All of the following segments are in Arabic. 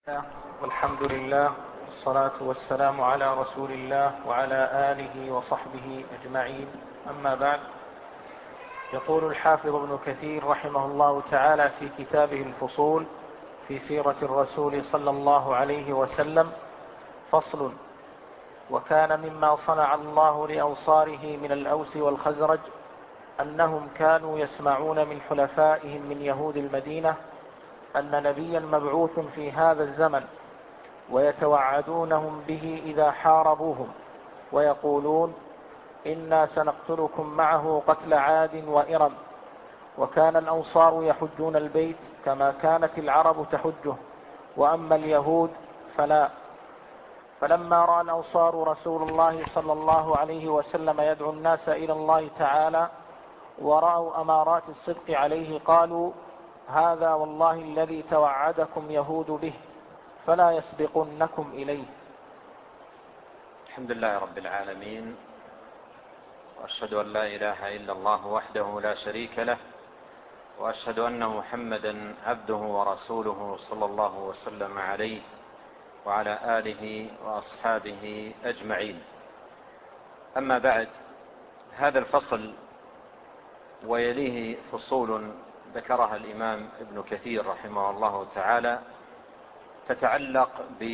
والحمد لله والصلاة والسلام على رسول الله وعلى آله وصحبه أجمعين. أما بعد، يقول الحافظ ابن كثير رحمه الله تعالى في كتابه الفصول في سيرة الرسول صلى الله عليه وسلم: فصل: وكان مما صنع الله لأنصاره من الأوس والخزرج أنهم كانوا يسمعون من حلفائهم من يهود المدينة أن نبيا مبعوث في هذا الزمن، ويتوعدونهم به إذا حاربوهم، ويقولون: إنا سنقتلكم معه قتل عاد وإرم. وكان الأنصار يحجون البيت كما كانت العرب تحجه، وأما اليهود فلا. فلما رأى الأنصار رسول الله صلى الله عليه وسلم يدعو الناس إلى الله تعالى، ورأوا أمارات الصدق عليه، قالوا: هذا والله الذي توعدكم يهود به، فلا يسبقنكم إليه. الحمد لله رب العالمين، وأشهد أن لا إله إلا الله وحده لا شريك له، وأشهد أن محمدا عبده ورسوله صلى الله وسلم عليه وعلى آله وأصحابه أجمعين. أما بعد، هذا الفصل ويليه فصول ذكرها الإمام ابن كثير رحمه الله تعالى تتعلق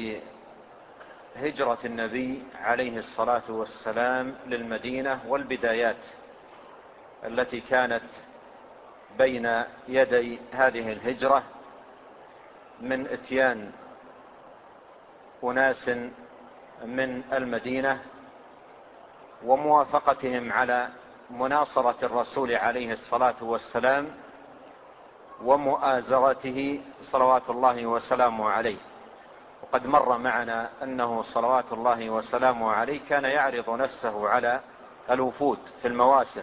بهجرة النبي عليه الصلاة والسلام للمدينة، والبدايات التي كانت بين يدي هذه الهجرة من اتيان أناس من المدينة وموافقتهم على مناصرة الرسول عليه الصلاة والسلام ومؤازرته صلوات الله وسلامه عليه. وقد مر معنا أنه صلوات الله وسلامه عليه كان يعرض نفسه على الوفود في المواسم،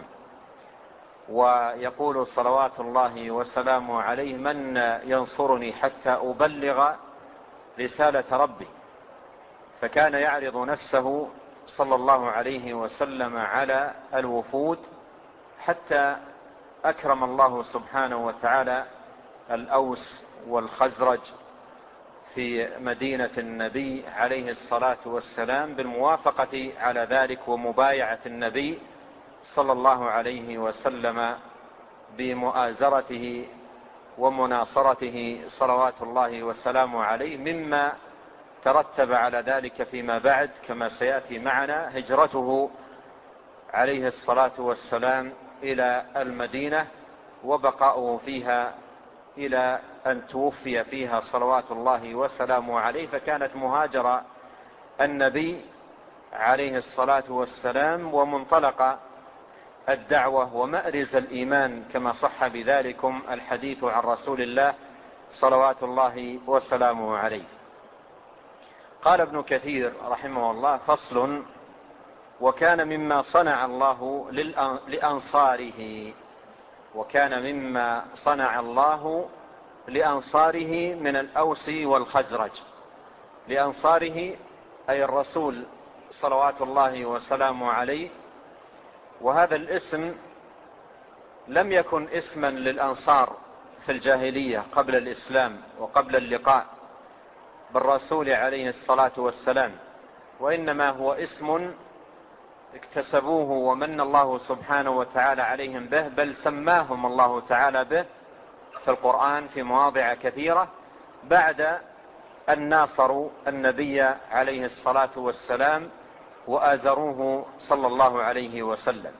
ويقول صلوات الله وسلامه عليه: من ينصرني حتى أبلغ رسالة ربي. فكان يعرض نفسه صلى الله عليه وسلم على الوفود حتى أكرم الله سبحانه وتعالى الأوس والخزرج في مدينة النبي عليه الصلاة والسلام بالموافقة على ذلك ومبايعة النبي صلى الله عليه وسلم بمؤازرته ومناصرته صلوات الله وسلامه عليه، مما ترتب على ذلك فيما بعد كما سيأتي معنا هجرته عليه الصلاة والسلام إلى المدينة وبقاؤه فيها إلى أن توفي فيها صلوات الله وسلامه عليه. فكانت مهاجر النبي عليه الصلاة والسلام ومنطلق الدعوة ومأرز الإيمان، كما صح بذلكم الحديث عن رسول الله صلوات الله وسلامه عليه. قال ابن كثير رحمه الله: فصل: وكان مما صنع الله لأنصاره. وكان مما صنع الله لأنصاره من الأوس والخزرج. لأنصاره أي الرسول صلوات الله وسلامه عليه. وهذا الاسم لم يكن اسما للأنصار في الجاهلية قبل الإسلام وقبل اللقاء بالرسول عليه الصلاة والسلام، وإنما هو اسم اكتسبوه ومن الله سبحانه وتعالى عليهم به، بل سماهم الله تعالى به في القرآن في مواضع كثيرة بعد أن ناصروا النبي عليه الصلاة والسلام وآزروه صلى الله عليه وسلم.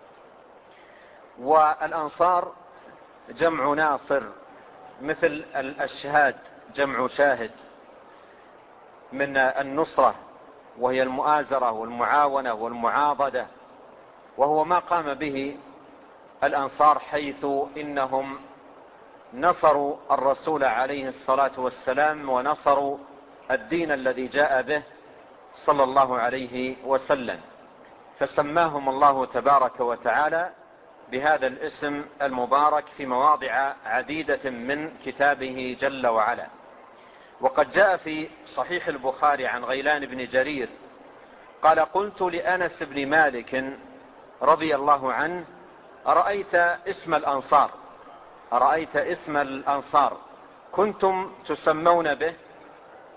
والأنصار جمع ناصر، مثل الشهاد جمع شاهد، من النصرة وهي المؤازرة والمعاونة والمعاضدة، وهو ما قام به الأنصار، حيث إنهم نصروا الرسول عليه الصلاة والسلام ونصروا الدين الذي جاء به صلى الله عليه وسلم، فسماهم الله تبارك وتعالى بهذا الاسم المبارك في مواضع عديدة من كتابه جل وعلا. وقد جاء في صحيح البخاري عن غيلان بن جرير قال: قلت لأنس بن مالك رضي الله عنه: أرأيت اسم الأنصار كنتم تسمون به؟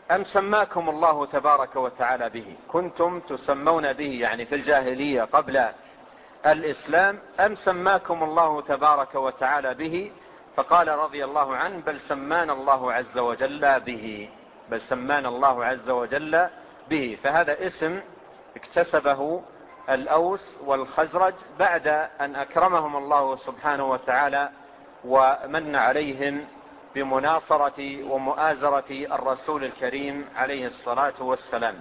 أم سماكم الله تبارك وتعالى به، كنتم تسمون به يعني في الجاهلية قبل الإسلام، أم سماكم الله تبارك وتعالى به؟ فقال رضي الله عنه بل سمانا الله عز وجل به، بل سمانا الله عز وجل به. فهذا اسم اكتسبه الأوس والخزرج بعد أن أكرمهم الله سبحانه وتعالى ومن عليهم بمناصرة ومؤازرة الرسول الكريم عليه الصلاة والسلام.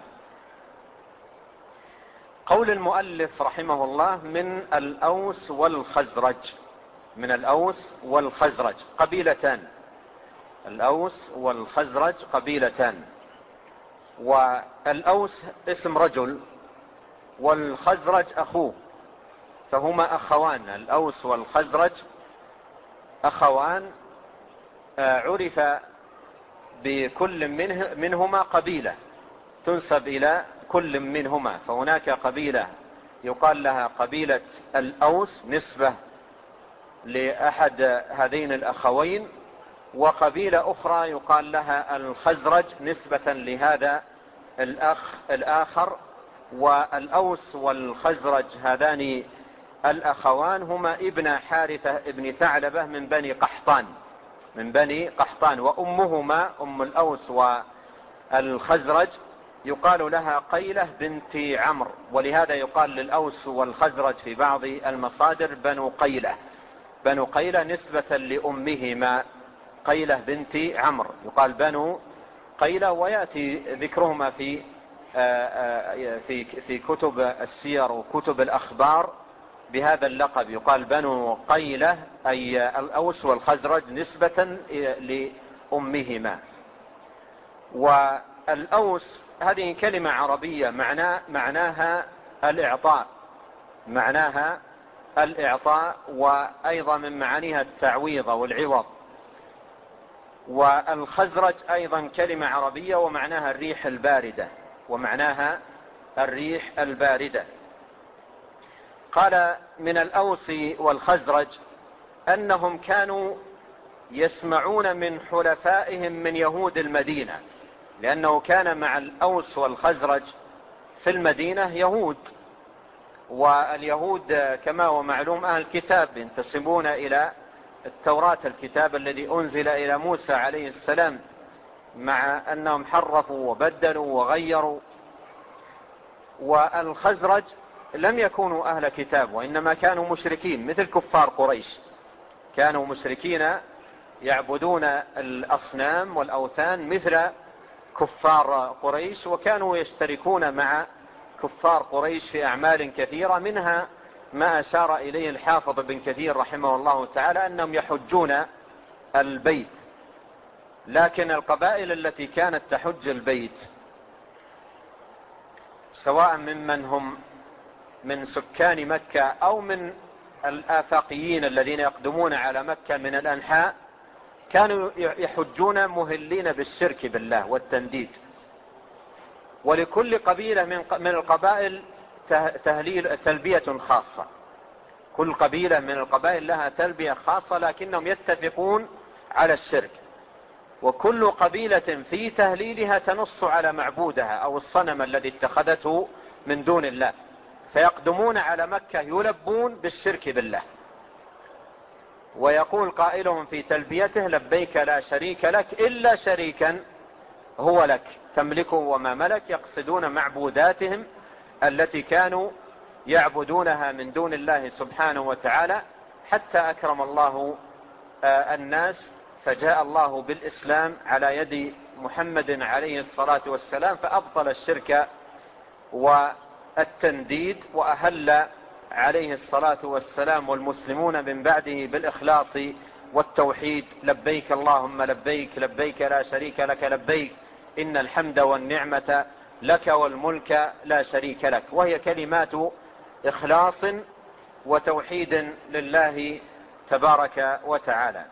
قول المؤلف رحمه الله من الأوس والخزرج، من الأوس والخزرج قبيلتان، الأوس والخزرج قبيلتان، والأوس اسم رجل والخزرج أخوه، فهما أخوان، الأوس والخزرج أخوان، عرف بكل منهما قبيلة تنسب إلى كل منهما. فهناك قبيلة يقال لها قبيلة الأوس نسبة لأحد هذين الأخوين، وقبيلة أخرى يقال لها الخزرج نسبة لهذا الأخ الآخر. والأوس والخزرج هذان الأخوان هما ابن حارثة ابن ثعلبة من بني قحطان، من بني قحطان، وأمهما أم الأوس والخزرج يقال لها قيلة بنت عمرو، ولهذا يقال للأوس والخزرج في بعض المصادر بنو قيلة، بنو قيلة نسبة لأمهما قيلة بنت عمرو، يقال بنو قيلة، ويأتي ذكرهما في كتب السير وكتب الأخبار بهذا اللقب، يقال بنو قيلة أي الأوس والخزرج نسبة لأمهما. والأوس هذه كلمة عربية معناها الإعطاء، معناها الإعطاء، وأيضا من معانيها التعويض والعوض. والخزرج أيضا كلمة عربية ومعناها الريح الباردة، ومعناها الريح الباردة. قال من الأوس والخزرج أنهم كانوا يسمعون من حلفائهم من يهود المدينة، لأنه كان مع الأوس والخزرج في المدينة يهود، واليهود كما هو معلوم أهل الكتاب ينتسبون إلى التوراة، الكتاب الذي أنزل إلى موسى عليه السلام، مع أنهم حرفوا وبدلوا وغيروا. والخزرج لم يكونوا أهل كتاب، وإنما كانوا مشركين مثل كفار قريش، كانوا مشركين يعبدون الأصنام والأوثان مثل كفار قريش، وكانوا يشتركون مع كفار قريش في أعمال كثيرة، منها ما أشار إليه الحافظ بن كثير رحمه الله تعالى أنهم يحجون البيت. لكن القبائل التي كانت تحج البيت سواء ممن هم من سكان مكة أو من الآفاقيين الذين يقدمون على مكة من الأنحاء، كانوا يحجون مهلين بالشرك بالله والتنديد. ولكل قبيلة من القبائل تلبية خاصة، كل قبيلة من القبائل لها تلبية خاصة، لكنهم يتفقون على الشرك، وكل قبيلة في تهليلها تنص على معبودها أو الصنم الذي اتخذته من دون الله، فيقدمون على مكة يلبون بالشرك بالله. ويقول قائلهم في تلبيته لبيك لا شريك لك إلا شريكا هو لك تملكه وما ملك، يقصدون معبوداتهم التي كانوا يعبدونها من دون الله سبحانه وتعالى، حتى أكرم الله الناس فجاء الله بالإسلام على يد محمد عليه الصلاة والسلام، فأبطل الشرك والتنديد، وأهل عليه الصلاة والسلام والمسلمون من بعده بالإخلاص والتوحيد. لبيك اللهم لبيك، لبيك لا شريك لك لبيك، إن الحمد والنعمة لك والملك لا شريك لك، وهي كلمات إخلاص وتوحيد لله تبارك وتعالى.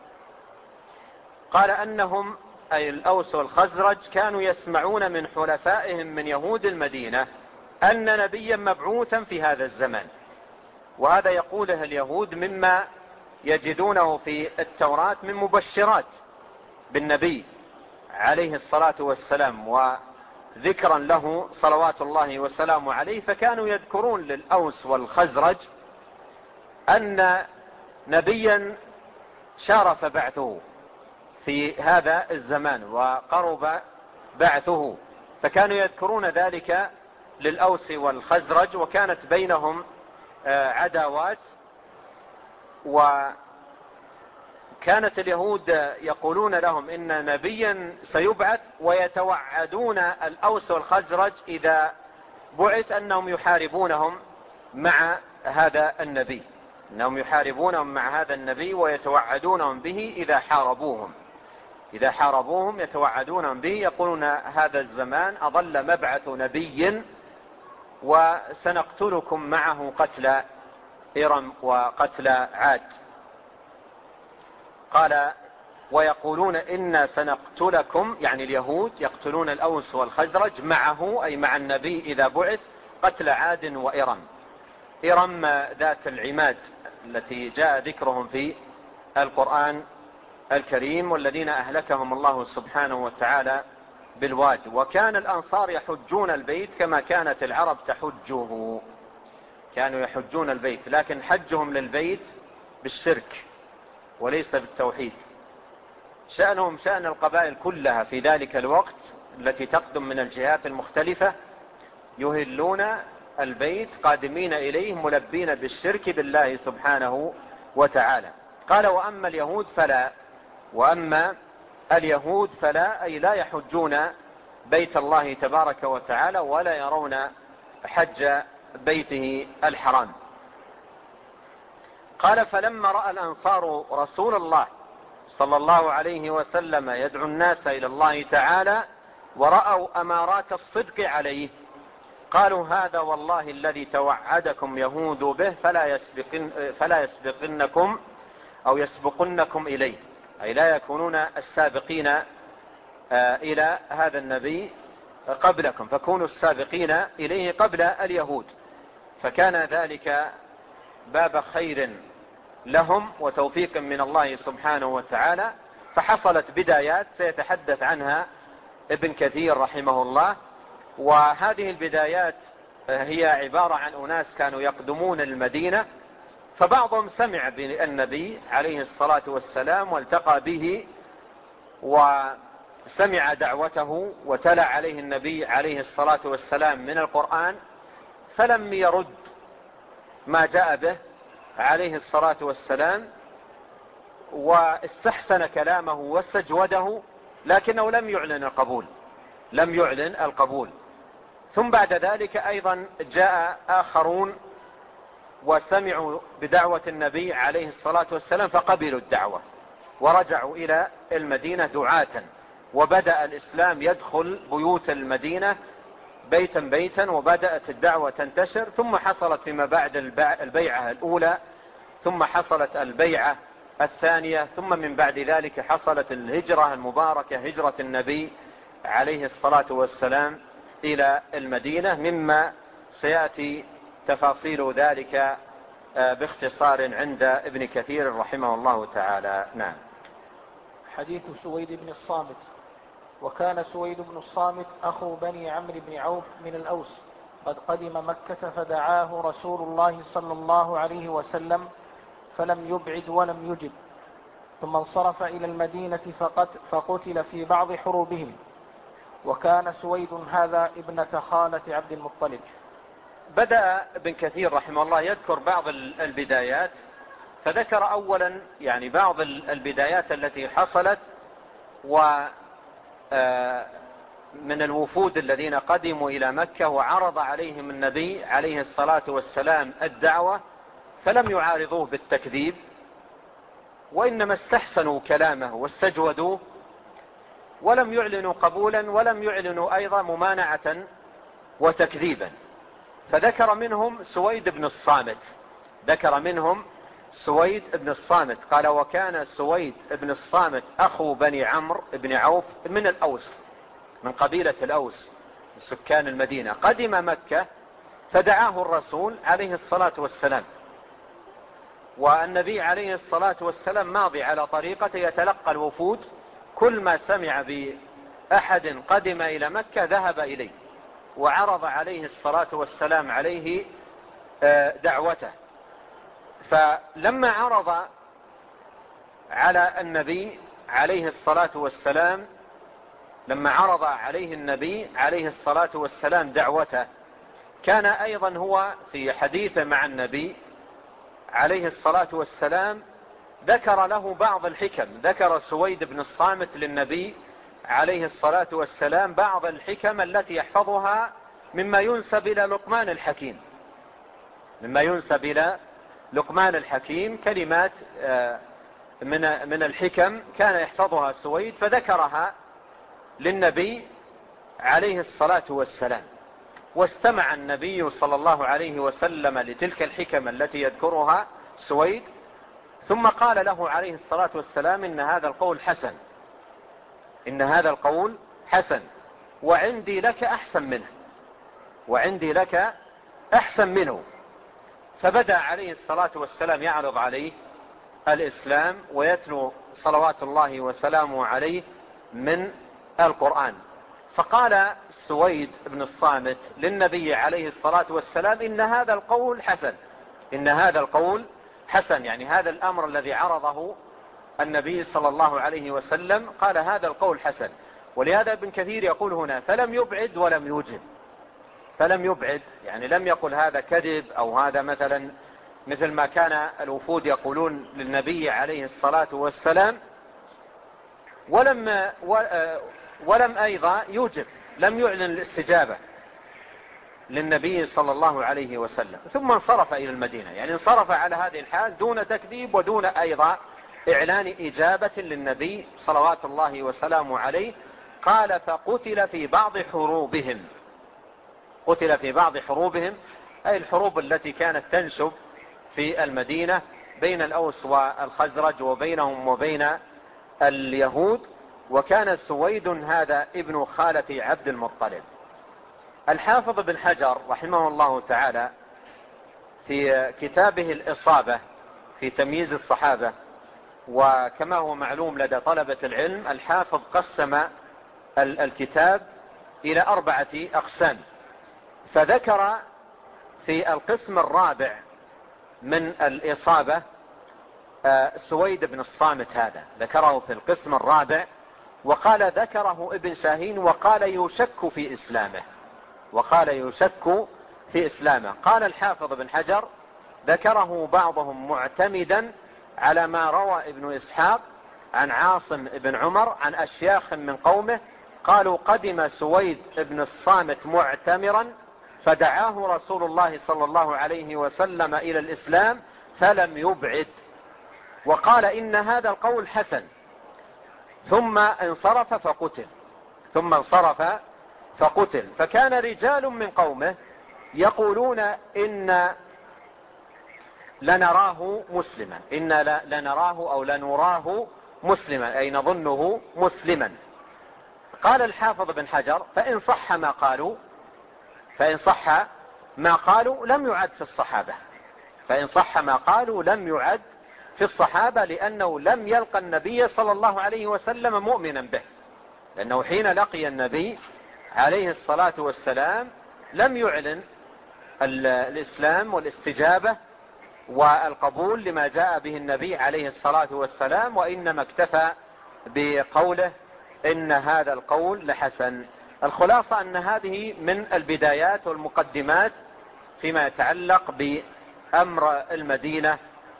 قال أنهم أي الأوس والخزرج كانوا يسمعون من حلفائهم من يهود المدينة أن نبيا مبعوثا في هذا الزمان، وهذا يقوله اليهود مما يجدونه في التوراة من مبشرات بالنبي عليه الصلاة والسلام وذكرا له صلوات الله وسلامه عليه، فكانوا يذكرون للأوس والخزرج أن نبيا شارف بعثه في هذا الزمان وقرب بعثه، فكانوا يذكرون ذلك للأوس والخزرج، وكانت بينهم عداوات. وكانت اليهود يقولون لهم إن نبيا سيبعث، ويتوعدون الأوس والخزرج إذا بعث أنهم يحاربونهم مع هذا النبي، أنهم يحاربونهم مع هذا النبي ويتوعدونهم به إذا حاربوهم يتوعدونهم به، يقولون هذا الزمان أظل مبعث نبي وسنقتلكم معه قتل إرم وقتل عاد. قال ويقولون إنا سنقتلكم، يعني اليهود يقتلون الأوس والخزرج معه أي مع النبي إذا بعث، قتل عاد وإرم. إرم ذات العماد التي جاء ذكرهم في القرآن الكريم، والذين أهلكهم الله سبحانه وتعالى بالواد. وكان الأنصار يحجون البيت كما كانت العرب تحجه، كانوا يحجون البيت، لكن حجهم للبيت بالشرك وليس بالتوحيد. شأنهم شأن القبائل كلها في ذلك الوقت التي تقدم من الجهات المختلفة، يهلون البيت قادمين إليه ملبين بالشرك بالله سبحانه وتعالى. قال وأما اليهود فلا أي لا يحجون بيت الله تبارك وتعالى ولا يرون حج بيته الحرام. قال فلما رأى الأنصار رسول الله صلى الله عليه وسلم يدعو الناس إلى الله تعالى ورأوا أمارات الصدق عليه، قالوا هذا والله الذي توعدكم يهود به فلا يسبقنكم أو يسبقنكم إليه، أي لا يكونون السابقين إلى هذا النبي قبلكم، فكونوا السابقين إليه قبل اليهود. فكان ذلك باب خير لهم وتوفيق من الله سبحانه وتعالى. فحصلت بدايات سيتحدث عنها ابن كثير رحمه الله، وهذه البدايات هي عبارة عن أناس كانوا يقدمون المدينة، فبعضهم سمع بالنبي عليه الصلاة والسلام والتقى به وسمع دعوته وتلا عليه النبي عليه الصلاة والسلام من القرآن، فلم يرد ما جاء به عليه الصلاة والسلام واستحسن كلامه واستجوده، لكنه لم يعلن القبول. ثم بعد ذلك أيضا جاء آخرون وسمعوا بدعوة النبي عليه الصلاة والسلام فقبلوا الدعوة ورجعوا إلى المدينة دعاة، وبدأ الإسلام يدخل بيوت المدينة بيتا بيتا، وبدأت الدعوة تنتشر. ثم حصلت فيما بعد البيعة الأولى، ثم حصلت البيعة الثانية، ثم من بعد ذلك حصلت الهجرة المباركة، هجرة النبي عليه الصلاة والسلام إلى المدينة، مما سيأتي تفاصيل ذلك باختصار عند ابن كثير رحمه الله تعالى. نعم. حديث سويد بن الصامت. وكان سويد بن الصامت أخو بني عمرو بن عوف من الأوس، قد قدم مكة فدعاه رسول الله صلى الله عليه وسلم فلم يبعد ولم يجب، ثم انصرف إلى المدينة فقتل في بعض حروبهم. وكان سويد هذا ابنة خالة عبد المطلب. بدأ ابن كثير رحمه الله يذكر بعض البدايات، فذكر أولا يعني بعض البدايات التي حصلت ومن الوفود الذين قدموا إلى مكة وعرض عليهم النبي عليه الصلاة والسلام الدعوة، فلم يعارضوه بالتكذيب، وإنما استحسنوا كلامه واستجودوه، ولم يعلنوا قبولا ولم يعلنوا أيضا ممانعة وتكذيبا. فذكر منهم سويد بن الصامت، قال وكان سويد بن الصامت أخو بني عمرو بن عوف من الأوس، من قبيلة الأوس سكان المدينة، قدم مكة فدعاه الرسول عليه الصلاة والسلام، والنبي عليه الصلاة والسلام ماضي على طريقة يتلقى الوفود، كل ما سمع أحد قدم إلى مكة ذهب إليه وعرض عليه الصلاة والسلام عليه دعوته. فلما عرض على النبي عليه الصلاة والسلام، لما عرض عليه النبي عليه الصلاة والسلام دعوته، كان أيضا هو في حديثه مع النبي عليه الصلاة والسلام ذكر له بعض الحكم. ذكر سويد بن الصامت للنبي عليه الصلاة والسلام بعض الحكم التي يحفظها مما ينسب إلى لقمان الحكيم، مما ينسب إلى لقمان الحكيم، كلمات من الحكم كان يحفظها سويد، فذكرها للنبي عليه الصلاة والسلام. واستمع النبي صلى الله عليه وسلم لتلك الحكم التي يذكرها سويد، ثم قال له عليه الصلاة والسلام: إن هذا القول حسن، إن هذا القول حسن، وعندي لك أحسن منه، وعندي لك أحسن منه. فبدأ عليه الصلاة والسلام يعرض عليه الإسلام ويتلو صلوات الله وسلامه عليه من القرآن. فقال سويد بن الصامت للنبي عليه الصلاة والسلام: إن هذا القول حسن، إن هذا القول حسن، يعني هذا الأمر الذي عرضه النبي صلى الله عليه وسلم قال هذا القول حسن. ولهذا ابن كثير يقول هنا: فلم يبعد ولم يوجب. فلم يبعد يعني لم يقل هذا كذب، أو هذا مثل ما كان الوفود يقولون للنبي عليه الصلاة والسلام، ولم أيضا يوجب، لم يعلن الاستجابة للنبي صلى الله عليه وسلم. ثم انصرف إلى المدينة، يعني انصرف على هذه الحال دون تكذيب ودون أيضا إعلان إجابة للنبي صلوات الله وسلامه عليه. قال: فقتل في بعض حروبهم. قتل في بعض حروبهم أي الحروب التي كانت تنشب في المدينة بين الأوس والخزرج وبينهم وبين اليهود. وكان سويد هذا ابن خالة عبد المطلب. الحافظ بن حجر رحمه الله تعالى في كتابه الإصابة في تمييز الصحابة، وكما هو معلوم لدى طلبة العلم، الحافظ قسم الكتاب إلى 4 أقسام. فذكر في القسم الرابع من الإصابة سويد بن الصامت، هذا ذكره في القسم الرابع، وقال ذكره ابن شاهين وقال يشك في إسلامه، وقال يشك في إسلامه. قال الحافظ بن حجر: ذكره بعضهم معتمدا على ما روى ابن إسحاق عن عاصم بن عمر عن أشياخ من قومه قالوا: قدم سويد بن الصامت معتمرا فدعاه رسول الله صلى الله عليه وسلم إلى الإسلام فلم يبعد، وقال: إن هذا القول حسن. ثم انصرف فقتل. فكان رجال من قومه يقولون: إن لنراه مسلما، إن لنراه أو لنراه مسلما، أي نظنه مسلما. قال الحافظ بن حجر: فإن صح ما قالوا لم يعد في الصحابة، فإن صح ما قالوا لم يعد في الصحابة، لأنه لم يلقى النبي صلى الله عليه وسلم مؤمنا به، لأنه حين لقي النبي عليه الصلاة والسلام لم يعلن الإسلام والاستجابة والقبول لما جاء به النبي عليه الصلاة والسلام، وإنما اكتفى بقوله: إن هذا القول لحسن. الخلاصة أن هذه من البدايات والمقدمات فيما يتعلق بأمر المدينة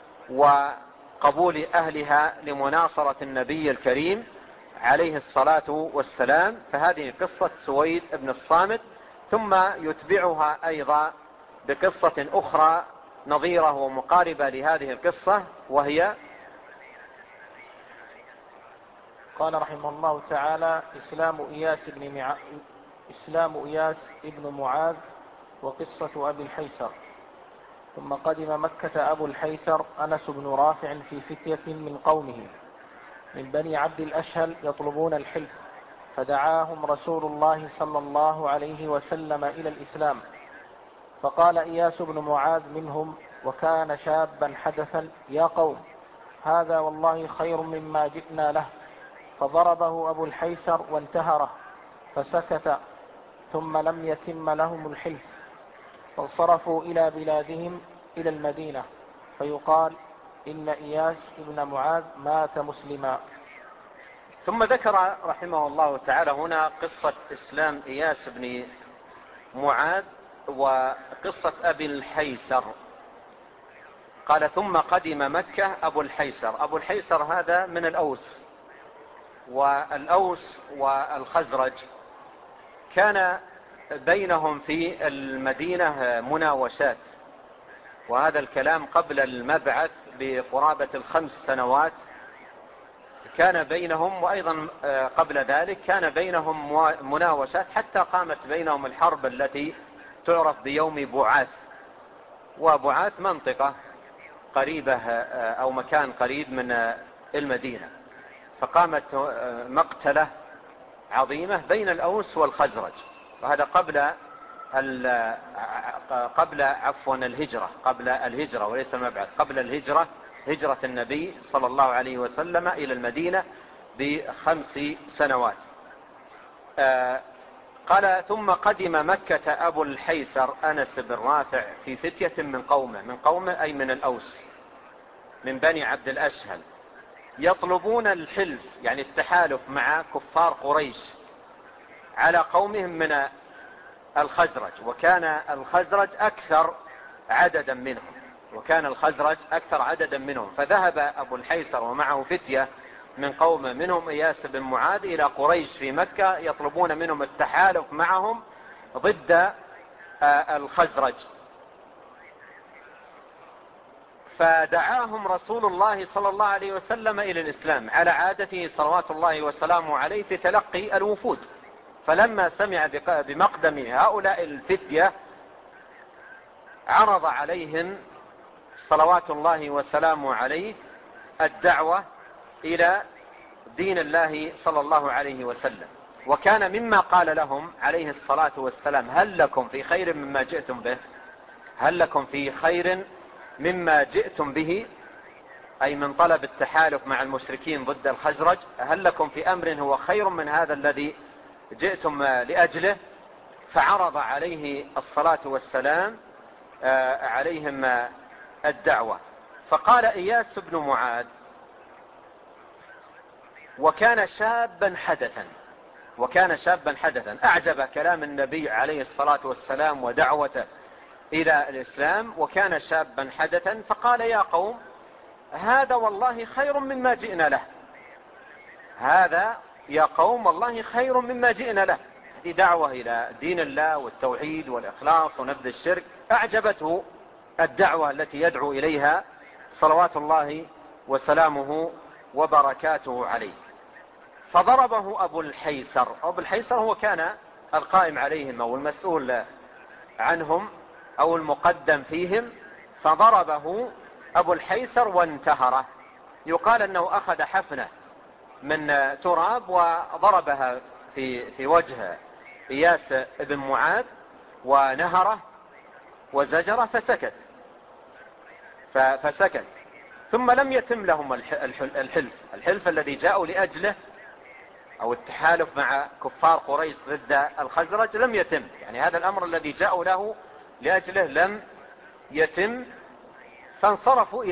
وقبول أهلها لمناصرة النبي الكريم عليه الصلاة والسلام. فهذه قصة سويد بن الصامت، ثم يتبعها أيضا بقصة أخرى نظيرة ومقاربة لهذه القصة، وهي: قال رحمه الله تعالى: إسلام إياس بن معاذ وقصة أبي الحيسر. ثم قدم مكة أبو الحيسر أنس بن رافع في فتية من قومه من بني عبد الأشهل يطلبون الحلف، فدعاهم رسول الله صلى الله عليه وسلم إلى الإسلام. فقال إياس بن معاذ منهم وكان شابا حدثا: يا قوم، هذا والله خير مما جئنا له. فضربه أبو الحيسر وانتهره فسكت، ثم لم يتم لهم الحلف، فانصرفوا إلى بلادهم إلى المدينة، فيقال إن إياس بن معاذ مات مسلما. ثم ذكر رحمه الله تعالى هنا قصة إسلام إياس بن معاذ وقصة أبي الحيسر. قال ثم قدم مكة أبو الحيسر. أبو الحيسر هذا من الأوس، والأوس والخزرج كان بينهم في المدينة مناوشات، وهذا الكلام قبل المبعث بقرابة 5 سنوات كان بينهم، وأيضا قبل ذلك كان بينهم مناوشات حتى قامت بينهم الحرب التي تعرف بيوم بعاث. وبعاث منطقة قريبة أو مكان قريب من المدينة، فقامت مقتلة عظيمة بين الأوس والخزرج، وهذا قبل الهجرة، قبل الهجرة وليس المبعث، قبل الهجرة، هجرة النبي صلى الله عليه وسلم إلى المدينة ب5 سنوات. قال ثم قدم مكة أبو الحيسر أنس بن رافع في فتية من قومه أي من الأوس من بني عبد الأشهل، يطلبون الحلف يعني التحالف مع كفار قريش على قومهم من الخزرج، وكان الخزرج أكثر عددا منهم، فذهب أبو الحيسر ومعه فتية من قومه منهم إياس بن معاذ إلى قريش في مكة يطلبون منهم التحالف معهم ضد الخزرج. فدعاهم رسول الله صلى الله عليه وسلم إلى الإسلام على عادته صلوات الله وسلامه عليه في تلقي الوفود. فلما سمع بمقدم هؤلاء الفتية عرض عليهم صلوات الله وسلامه عليه الدعوة إلى دين الله صلى الله عليه وسلم. وكان مما قال لهم عليه الصلاة والسلام هل لكم في خير مما جئتم به؟ هل لكم في خير مما جئتم به، أي من طلب التحالف مع المشركين ضد الخزرج، هل لكم في أمر هو خير من هذا الذي جئتم لأجله؟ فعرض عليه الصلاة والسلام عليهم الدعوة. فقال إياس بن معاذ وكان شابا حدثا أعجب كلام النبي عليه الصلاة والسلام ودعوته إلى الإسلام، وكان شابا حدثا، فقال يا قوم هذا والله خير مما جئنا له، هذا يا قوم والله خير مما جئنا له. هذه دعوة إلى دين الله والتوحيد والإخلاص ونبذ الشرك. أعجبته الدعوة التي يدعو إليها صلوات الله وسلامه وبركاته عليه. فضربه أبو الحيسر هو كان القائم عليهم أو المسؤول عنهم أو المقدم فيهم، فضربه أبو الحيسر وانتهره. يقال أنه أخذ حفنة من تراب وضربها في وجه إياس بن معاذ ونهره وزجره فسكت. ثم لم يتم لهم الحلف الذي جاءوا لأجله أو التحالف مع كفار قريش ضد الخزرج لم يتم، يعني هذا الأمر الذي جاءوا له لأجله لم يتم. فانصرفوا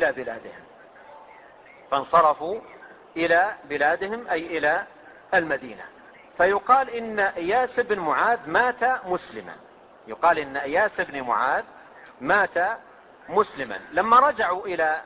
إلى بلادهم أي إلى المدينة. فيقال إن إياس بن معاذ مات مسلما. لما رجعوا إلى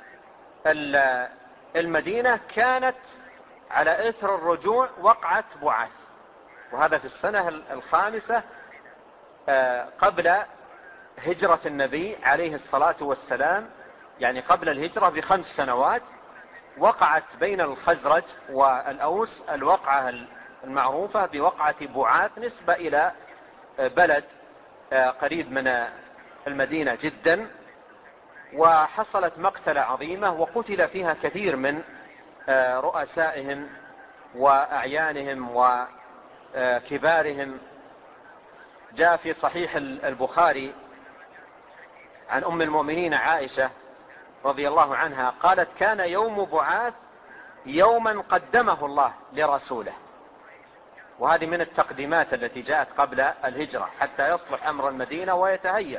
المدينة كانت على إثر الرجوع وقعة بعاث، وهذا في السنة 5 قبل هجرة النبي عليه الصلاة والسلام، يعني قبل الهجرة ب5 سنوات. وقعت بين الخزرج والأوس الوقعة المعروفة بوقعة بعاث، نسبة إلى بلد قريب من المدينة جدا، وحصلت مقتلة عظيمة وقتل فيها كثير من رؤسائهم وأعيانهم وكبارهم. جاء في صحيح البخاري عن أم المؤمنين عائشة رضي الله عنها قالت كان يوم بعاث يوما قدمه الله لرسوله، وهذه من التقديمات التي جاءت قبل الهجرة حتى يصلح أمر المدينة ويتهيأ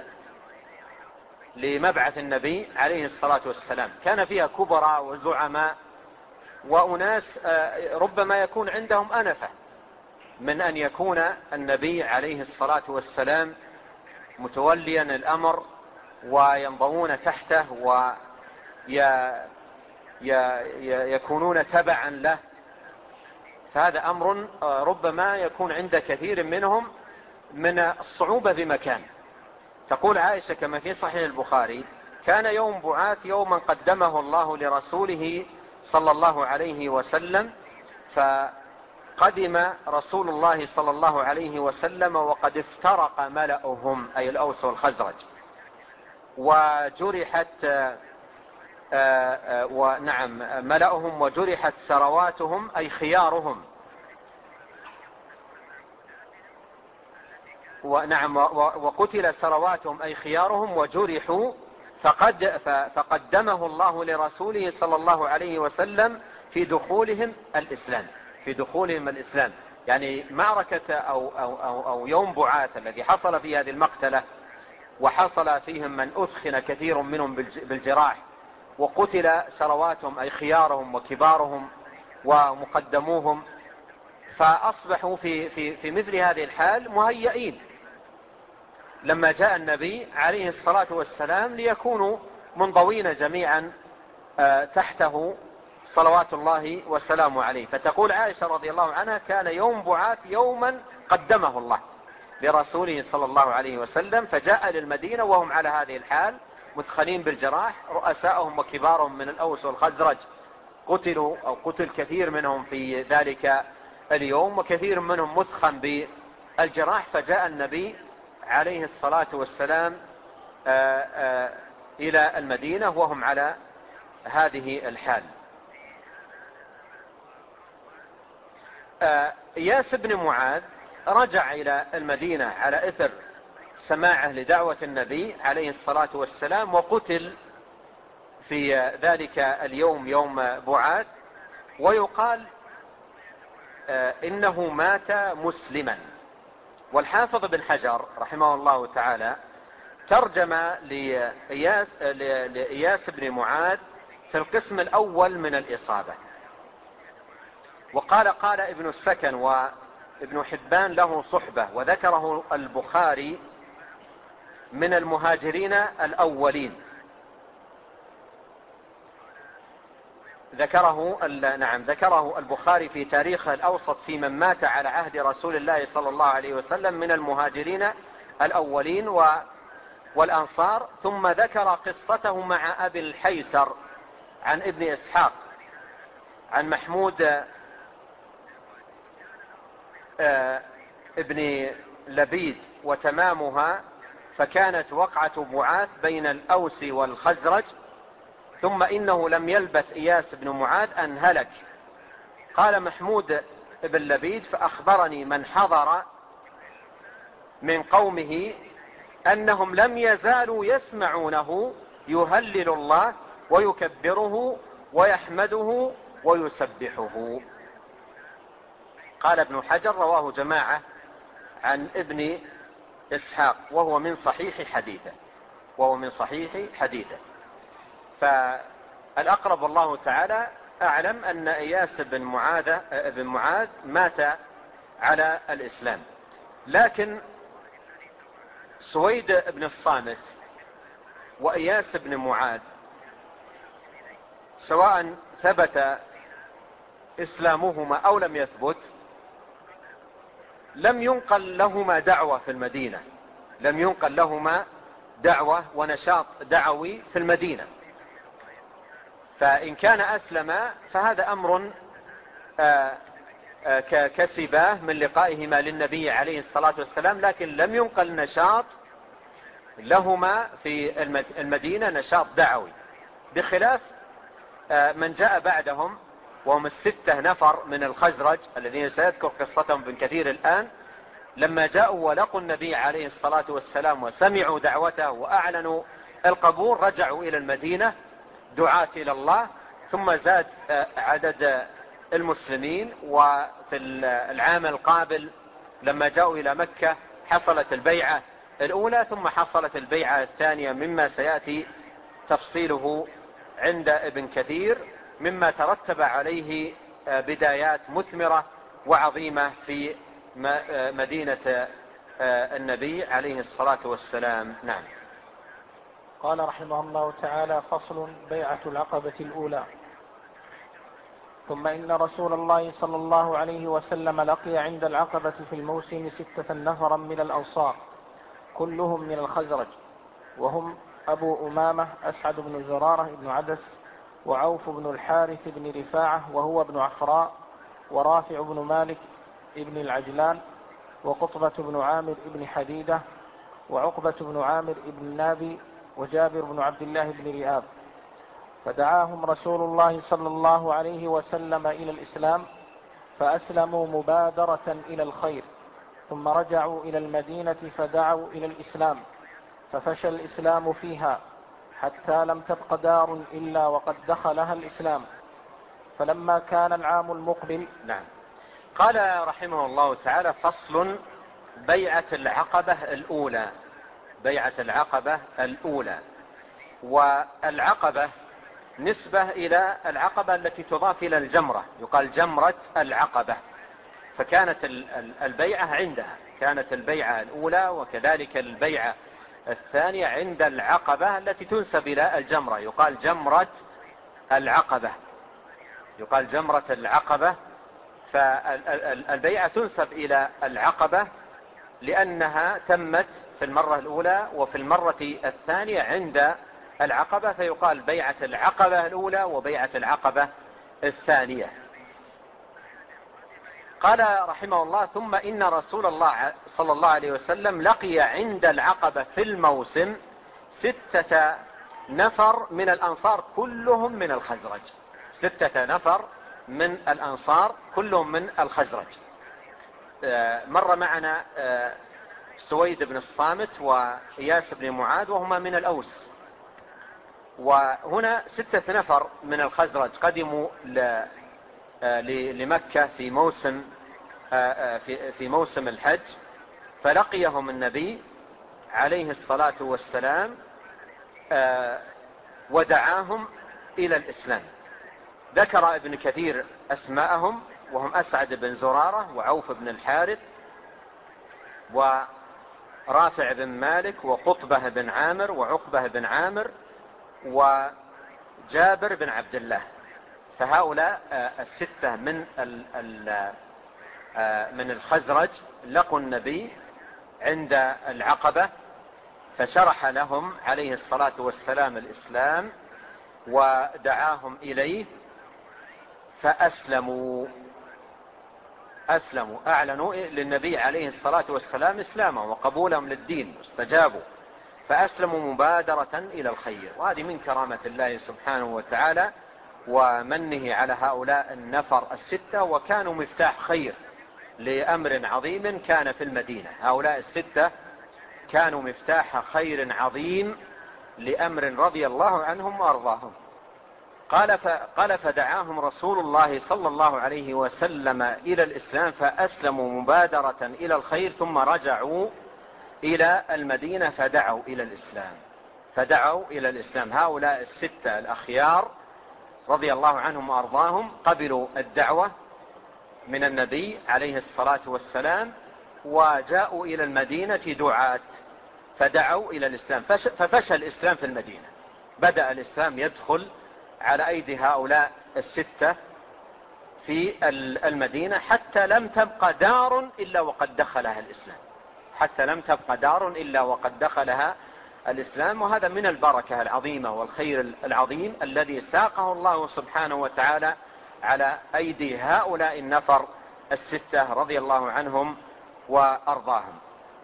لمبعث النبي عليه الصلاة والسلام. كان فيها كبراء وزعماء وأناس ربما يكون عندهم أنفة من أن يكون النبي عليه الصلاة والسلام متوليا الأمر وينضمون تحته ويكونون تبعا له. فهذا أمر ربما يكون عند كثير منهم من الصعوبة بمكان. تقول عائشة كما في صحيح البخاري: كان يوم بعاث يوما قدمه الله لرسوله صلى الله عليه وسلم، فقدم رسول الله صلى الله عليه وسلم وقد افترق ملأهم أي الأوس والخزرج، وجرحت ونعم ملأهم وجرحت سرواتهم أي خيارهم، ونعم وقتل سرواتهم أي خيارهم وجرحوا، فقدمه الله لرسوله صلى الله عليه وسلم في دخولهم الإسلام. يعني معركة أو يوم بعاث الذي حصل في هذه المقتلة وحصل فيهم من أثخن كثير منهم بالجراح وقتل سرواتهم أي خيارهم وكبارهم ومقدموهم، فأصبحوا في مثل هذه الحال مهيئين لما جاء النبي عليه الصلاة والسلام ليكونوا منضوين جميعا تحته صلوات الله وسلامه عليه. فتقول عائشة رضي الله عنها: كان يوم بعاث يوما قدمه الله لرسوله صلى الله عليه وسلم، فجاء للمدينة وهم على هذه الحال مثخنين بالجراح، رؤساءهم وكبارهم من الأوس والخزرج قتلوا أو قتل كثير منهم في ذلك اليوم، وكثير منهم مثخن بالجراح. فجاء النبي عليه الصلاة والسلام إلى المدينة وهم على هذه الحال. إياس بن معاذ رجع إلى المدينة على إثر سماعه لدعوة النبي عليه الصلاة والسلام، وقتل في ذلك اليوم يوم بعاث، ويقال إنه مات مسلما. والحافظ بن حجر رحمه الله تعالى ترجم لإياس بن معاذ في القسم الأول من الإصابة، وقال ابن السكن وابن حبان له صحبة، وذكره البخاري من المهاجرين الأولين. ذكره البخاري في تاريخه الأوسط في من مات على عهد رسول الله صلى الله عليه وسلم من المهاجرين الأولين والأنصار. ثم ذكر قصته مع أبي الحيسر عن ابن إسحاق عن محمود ابن لبيد وتمامها: فكانت وقعة بعاث بين الأوس والخزرج، ثم إنه لم يلبث إياس بن معاذ أن هلك. قال محمود بن لبيد: فأخبرني من حضر من قومه أنهم لم يزالوا يسمعونه يهلل الله ويكبره ويحمده ويسبحه. قال ابن حجر: رواه جماعة عن ابن إسحاق وهو من صحيح حديثه. فالأقرب والله تعالى أعلم أن إياس بن معاذ مات على الإسلام. لكن سويد بن الصامت وإياس بن معاذ سواء ثبت إسلامهما أو لم يثبت لم ينقل لهما دعوة في المدينة، لم ينقل لهما دعوة ونشاط دعوي في المدينة. فإن كان أسلم فهذا أمر كسباه من لقائهما للنبي عليه الصلاة والسلام، لكن لم ينقل نشاط لهما في المدينة، نشاط دعوي، بخلاف من جاء بعدهم وهم 6 نفر من الخزرج الذين سيذكر قصتهم ابن كثير الآن. لما جاءوا ولقوا النبي عليه الصلاة والسلام وسمعوا دعوته وأعلنوا القبول رجعوا إلى المدينة دعاة إلى الله، ثم زاد عدد المسلمين. وفي العام القابل لما جاءوا إلى مكة حصلت البيعة الأولى، ثم حصلت البيعة الثانية مما سيأتي تفصيله عند ابن كثير، مما ترتب عليه بدايات مثمرة وعظيمة في مدينة النبي عليه الصلاة والسلام. نعم. قال رحمه الله تعالى: فصل: بيعة العقبة الأولى. ثم إن رسول الله صلى الله عليه وسلم لقي عند العقبة في الموسم 6 نفرا من الأنصار كلهم من الخزرج، وهم أبو أمامة أسعد بن زرارة بن عدس، وعوف بن الحارث بن رفاعة وهو ابن عفراء، ورافع بن مالك بن العجلان، وقطبة بن عامر بن حديدة، وعقبة بن عامر بن نابي، وجابر بن عبد الله بن رئاب. فدعاهم رسول الله صلى الله عليه وسلم إلى الإسلام، فأسلموا مبادرة إلى الخير، ثم رجعوا إلى المدينة فدعوا إلى الإسلام، ففشى الإسلام فيها حتى لم تبق دار إلا وقد دخلها الإسلام. فلما كان العام المقبل. نعم. قال رحمه الله تعالى: فصل: بيعة العقبة الأولى. بيعة العقبة الأولى. والعقبة نسبة إلى العقبة التي تضاف إلى الجمرة، يقال جمرة العقبة. فكانت البيعة عندها، كانت البيعة الأولى وكذلك البيعة الثانية عند العقبة التي تنسب إلى الجمرة، يقال جمرة العقبة، يقال جمرة العقبة. فالبيعة تنسب إلى العقبة لأنها تمت في المرة الأولى وفي المرة الثانية عند العقبة، فيقال بيعة العقبة الأولى وبيعة العقبة الثانية. قال رحمه الله: ثم إن رسول الله صلى الله عليه وسلم لقي عند العقبة في الموسم 6 نفر من الأنصار كلهم من الخزرج. 6 نفر من الأنصار كلهم من الخزرج. مر معنا سويد بن الصامت وإياس بن معاذ وهما من الأوس. وهنا 6 نفر من الخزرج قدموا لمكة في موسم الحج، فلقيهم النبي عليه الصلاة والسلام ودعاهم إلى الإسلام. ذكر ابن كثير أسماءهم، وهم أسعد بن زرارة، وعوف بن الحارث، ورافع بن مالك، وقطبة بن عامر، وعقبة بن عامر، وجابر بن عبد الله. فهؤلاء 6 من الخزرج لقوا النبي عند العقبة، فشرح لهم عليه الصلاة والسلام الإسلام ودعاهم إليه، فأسلموا. أعلنوا للنبي عليه الصلاة والسلام إسلامهم وقبولهم للدين، استجابوا، فأسلموا مبادرة إلى الخير. وهذه من كرامة الله سبحانه وتعالى ومنه على هؤلاء النفر 6، وكانوا مفتاح خير لأمر عظيم كان في المدينة. هؤلاء 6 كانوا مفتاح خير عظيم لأمر رضي الله عنهم وأرضاهم. قال: فدعاهم رسول الله صلى الله عليه وسلم إلى الإسلام، فأسلموا مبادرة إلى الخير، ثم رجعوا إلى المدينة فدعوا إلى الإسلام. هؤلاء 6 الأخيار رضي الله عنهم وأرضاهم قبلوا الدعوة من النبي عليه الصلاة والسلام، وجاءوا إلى المدينة دعاة، فدعوا إلى الإسلام، ففشى الإسلام في المدينة. بدأ الإسلام يدخل على أيدي هؤلاء 6 في المدينة، حتى لم تبقى دار إلا وقد دخلها الإسلام. وهذا من البركة العظيمة والخير العظيم الذي ساقه الله سبحانه وتعالى على أيدي هؤلاء النفر 6 رضي الله عنهم وأرضاهم.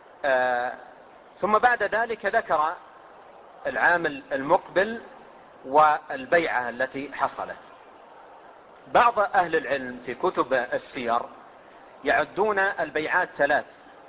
ثم بعد ذلك ذكر العام المقبل والبيعة التي حصلت. بعض أهل العلم في كتب السير يعدون البيعات 3،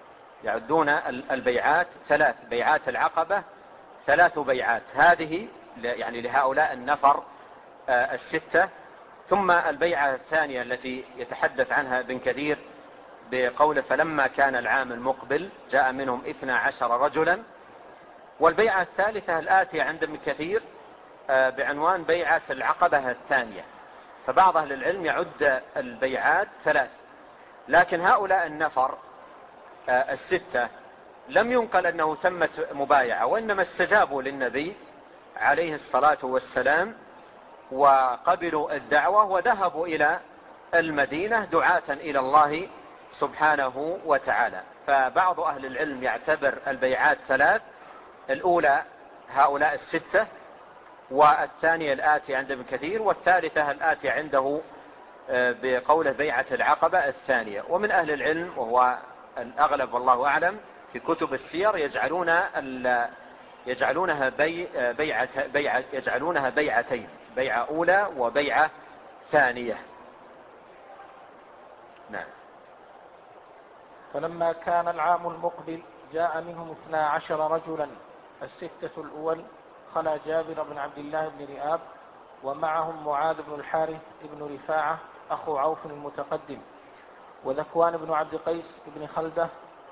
بيعات العقبة 3 بيعات، هذه يعني لهؤلاء النفر 6، ثم البيعة الثانية التي يتحدث عنها ابن كثير بقوله فلما كان العام المقبل جاء منهم 12 رجلا. والبيعة الثالثة الآتية عند ابن كثير بعنوان بيعة العقبة الثانية. فبعض أهل العلم يعد البيعات 3، لكن هؤلاء النفر 6 لم ينقل أنه تمت مبايعة، وإنما استجابوا للنبي عليه الصلاة والسلام وقبلوا الدعوة وذهبوا إلى المدينة دعاة إلى الله سبحانه وتعالى. فبعض أهل العلم يعتبر البيعات 3، الأولى هؤلاء 6، والثانية الآتية عند ابن كثير، والثالثة الآتية عنده بقوله بيعة العقبة الثانية. ومن أهل العلم وهو الأغلب والله أعلم في كتب السير يجعلونها بيعتين، بيعة أولى وبيعة ثانية. نعم. فلما كان العام المقبل جاء منهم 12 رجلا. 6 الأول خلا جابر بن عبد الله بن رئاب، ومعهم معاذ بن الحارث بن رفاعة أخو عوف المتقدم، وذكوان بن عبد قيس بن خلدة،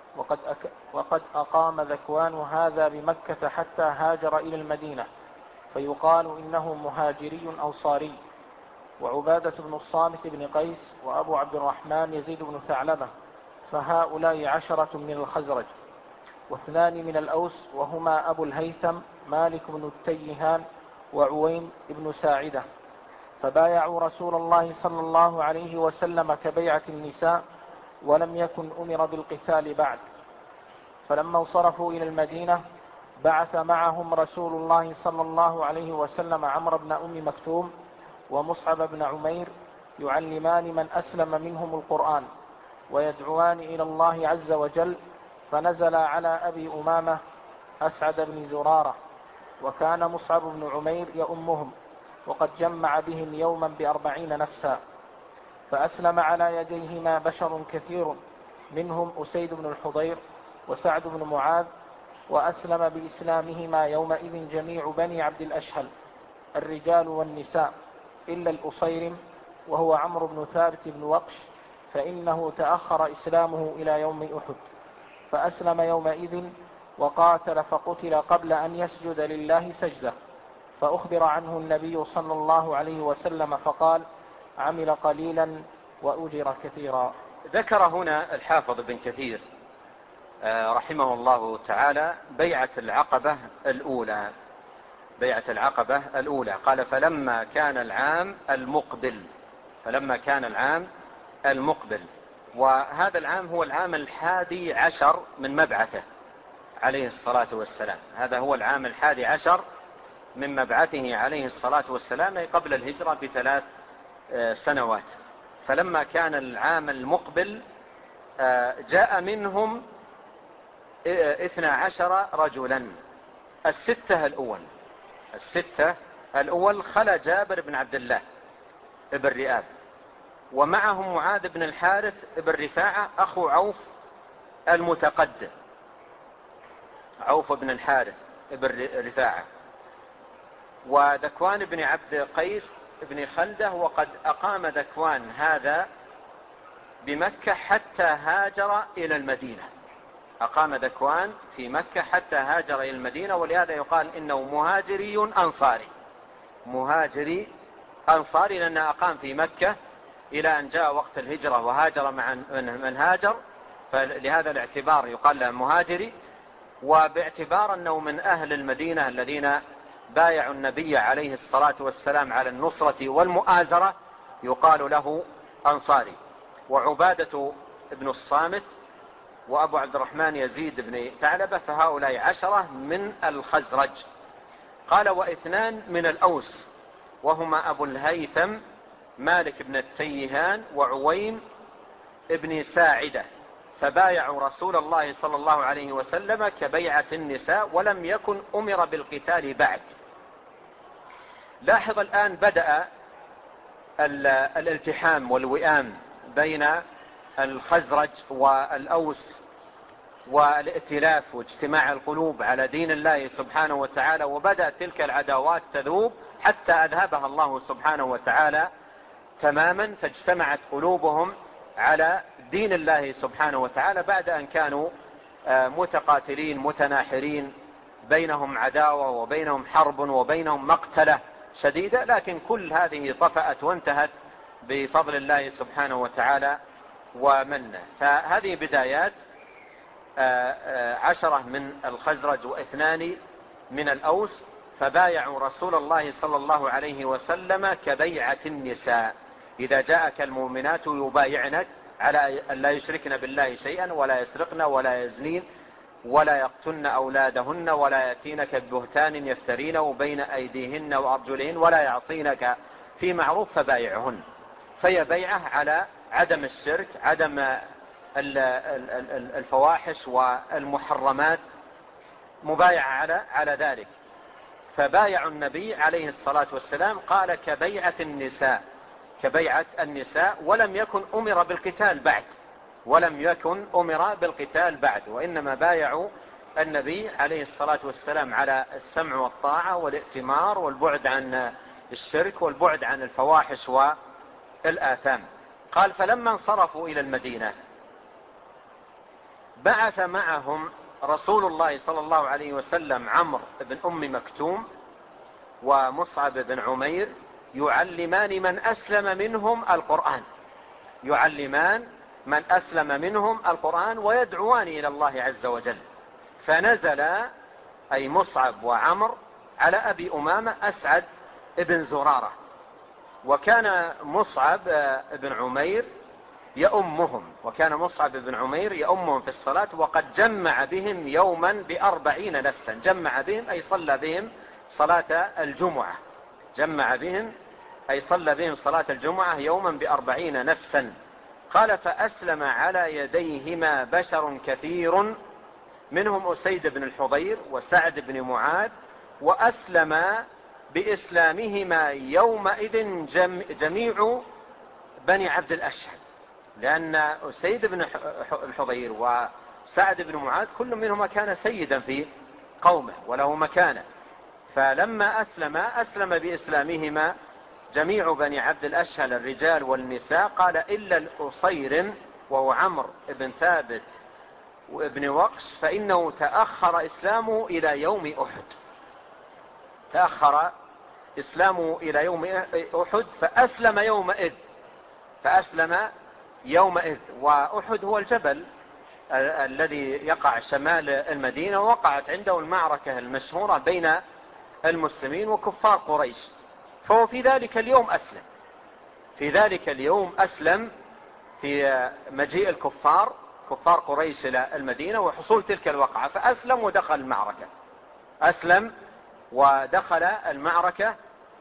وقد أقام ذكوان هذا بمكة حتى هاجر إلى المدينة، فيقال إنه مهاجري أنصاري. وعبادة بن الصامت بن قيس، وأبو عبد الرحمن يزيد بن ثعلبة، فهؤلاء 10 من الخزرج، و2 من الأوس، وهما أبو الهيثم مالك بن التيهان وعويم بن ساعدة. فبايعوا رسول الله صلى الله عليه وسلم كبيعة النساء، ولم يكن أمر بالقتال بعد. فلما انصرفوا إلى المدينة بعث معهم رسول الله صلى الله عليه وسلم عمرو بن أم مكتوم ومصعب بن عمير يعلمان من أسلم منهم القرآن ويدعوان إلى الله عز وجل، فنزل على أبي أمامة أسعد بن زرارة، وكان مصعب بن عمير يؤمهم، وقد جمع بهم يوما ب40 نفسا. فأسلم على يديهما بشر كثير، منهم أسيد بن الحضير وسعد بن معاذ، وأسلم بإسلامهما يومئذ جميع بني عبد الأشهل الرجال والنساء، إلا الأصيرم وهو عمرو بن ثابت بن وقش، فإنه تأخر إسلامه إلى يوم أحد، فأسلم يومئذ وقاتل فقتل قبل أن يسجد لله سجدة. فأخبر عنه النبي صلى الله عليه وسلم فقال: عمل قليلا وأجر كثيرا. ذكر هنا الحافظ بن كثير رحمه الله تعالى بيعة العقبة الأولى. بيعة العقبة الأولى قال فلما كان العام المقبل. فلما كان العام المقبل، وهذا العام هو العام 11 من مبعثه عليه الصلاة والسلام. هذا هو العام 11 من مبعثه عليه الصلاة والسلام، أي قبل الهجرة ب3 سنوات. فلما كان العام المقبل جاء منهم 12 رجلا. الستة الأول خلا جابر بن عبد الله بن رئاب، ومعهم معاذ بن الحارث بن رفاعة أخو عوف المتقدم، عوف بن الحارث بن رفاعة، وذكوان بن عبد قيس بن خلدة، وقد أقام ذكوان هذا بمكة حتى هاجر إلى المدينة. أقام ذكوان في مكة حتى هاجر إلى المدينة، ولهذا يقال إنه مهاجري أنصاري. مهاجري أنصاري لأنه أقام في مكة إلى أن جاء وقت الهجرة وهاجر مع من هاجر، فلهذا الاعتبار يقال له مهاجري. وباعتبار أنه من أهل المدينة الذين بايعوا النبي عليه الصلاة والسلام على النصرة والمؤازرة يقال له أنصاري. وعبادة ابن الصامت وأبو عبد الرحمن يزيد بن ثعلبة، فهؤلاء 10 من الخزرج. قال و2 من الأوس، وهما أبو الهيثم مالك بن التيهان وعويم ابن ساعدة، فبايعوا رسول الله صلى الله عليه وسلم كبيعة النساء، ولم يكن أمر بالقتال بعد. لاحظ الآن بدأ الالتحام والوئام بين الخزرج والأوس، والائتلاف واجتماع القلوب على دين الله سبحانه وتعالى، وبدأت تلك العداوات تذوب حتى أذهبها الله سبحانه وتعالى تماما، فاجتمعت قلوبهم على دين الله سبحانه وتعالى بعد أن كانوا متقاتلين متناحرين، بينهم عداوة وبينهم حرب وبينهم مقتلة شديدة، لكن كل هذه طفأت وانتهت بفضل الله سبحانه وتعالى ومنه. فهذه بدايات 10 من الخزرج و2 من الأوس، فبايعوا رسول الله صلى الله عليه وسلم كبيعة النساء. إذا جاءك المؤمنات يبايعنك على أن لا يشركن بالله شيئا ولا يسرقن ولا يزنين ولا يقتلن أولادهن ولا يأتينك ببهتان يفترينه بين أيديهن وأرجلهن ولا يعصينك في معروف فبايعهن. فهي بيعة على عدم الشرك، عدم الفواحش والمحرمات، مبايعة على ذلك. فبايعوا النبي عليه الصلاة والسلام، قال كبيعة النساء، كبيعة النساء، ولم يكن أمر بالقتال بعد، ولم يكن أمر بالقتال بعد، وإنما بايعوا النبي عليه الصلاة والسلام على السمع والطاعة والائتمار والبعد عن الشرك والبعد عن الفواحش والآثام. قال فلما انصرفوا إلى المدينة بعث معهم رسول الله صلى الله عليه وسلم عمرو بن أم مكتوم ومصعب بن عمير يعلمان من أسلم منهم القرآن، يعلمان من أسلم منهم القرآن ويدعوان إلى الله عز وجل. فنزل أي مصعب وعمر على أبي أمامة أسعد بن زرارة، وكان مصعب بن عمير يأمهم، وكان مصعب بن عمير يأمهم في الصلاة، وقد جمع بهم يوما ب40 نفسا، جمع بهم أي صلى بهم صلاة الجمعة، جمع بهم أي صلى بهم صلاة الجمعة يوما ب40 نفسا. قال فأسلم على يديهما بشر كثير، منهم أسيد بن الحضير وسعد بن معاذ، وأسلم بإسلامهما يومئذ جميع بني عبد الأشهل، لأن أسيد بن الحضير وسعد بن معاذ كل منهما كان سيدا في قومه وله مكانة. فلما أسلم بإسلامهما جميع بني عبد الأشهل الرجال والنساء. قال إلا الأصير وهو عمرو بن ثابت وابن وقش، فإنه تأخر إسلامه إلى يوم أحد، تأخر إسلامه إلى يوم أحد فأسلم يومئذ، فأسلم يومئذ. وأحد هو الجبل الذي يقع شمال المدينة، وقعت عنده المعركة المشهورة بين المسلمين وكفار قريش، فهو في ذلك اليوم أسلم، في ذلك اليوم أسلم في مجيء الكفار كفار قريش إلى المدينة وحصول تلك الوقعة، فأسلم ودخل المعركة، أسلم ودخل المعركة.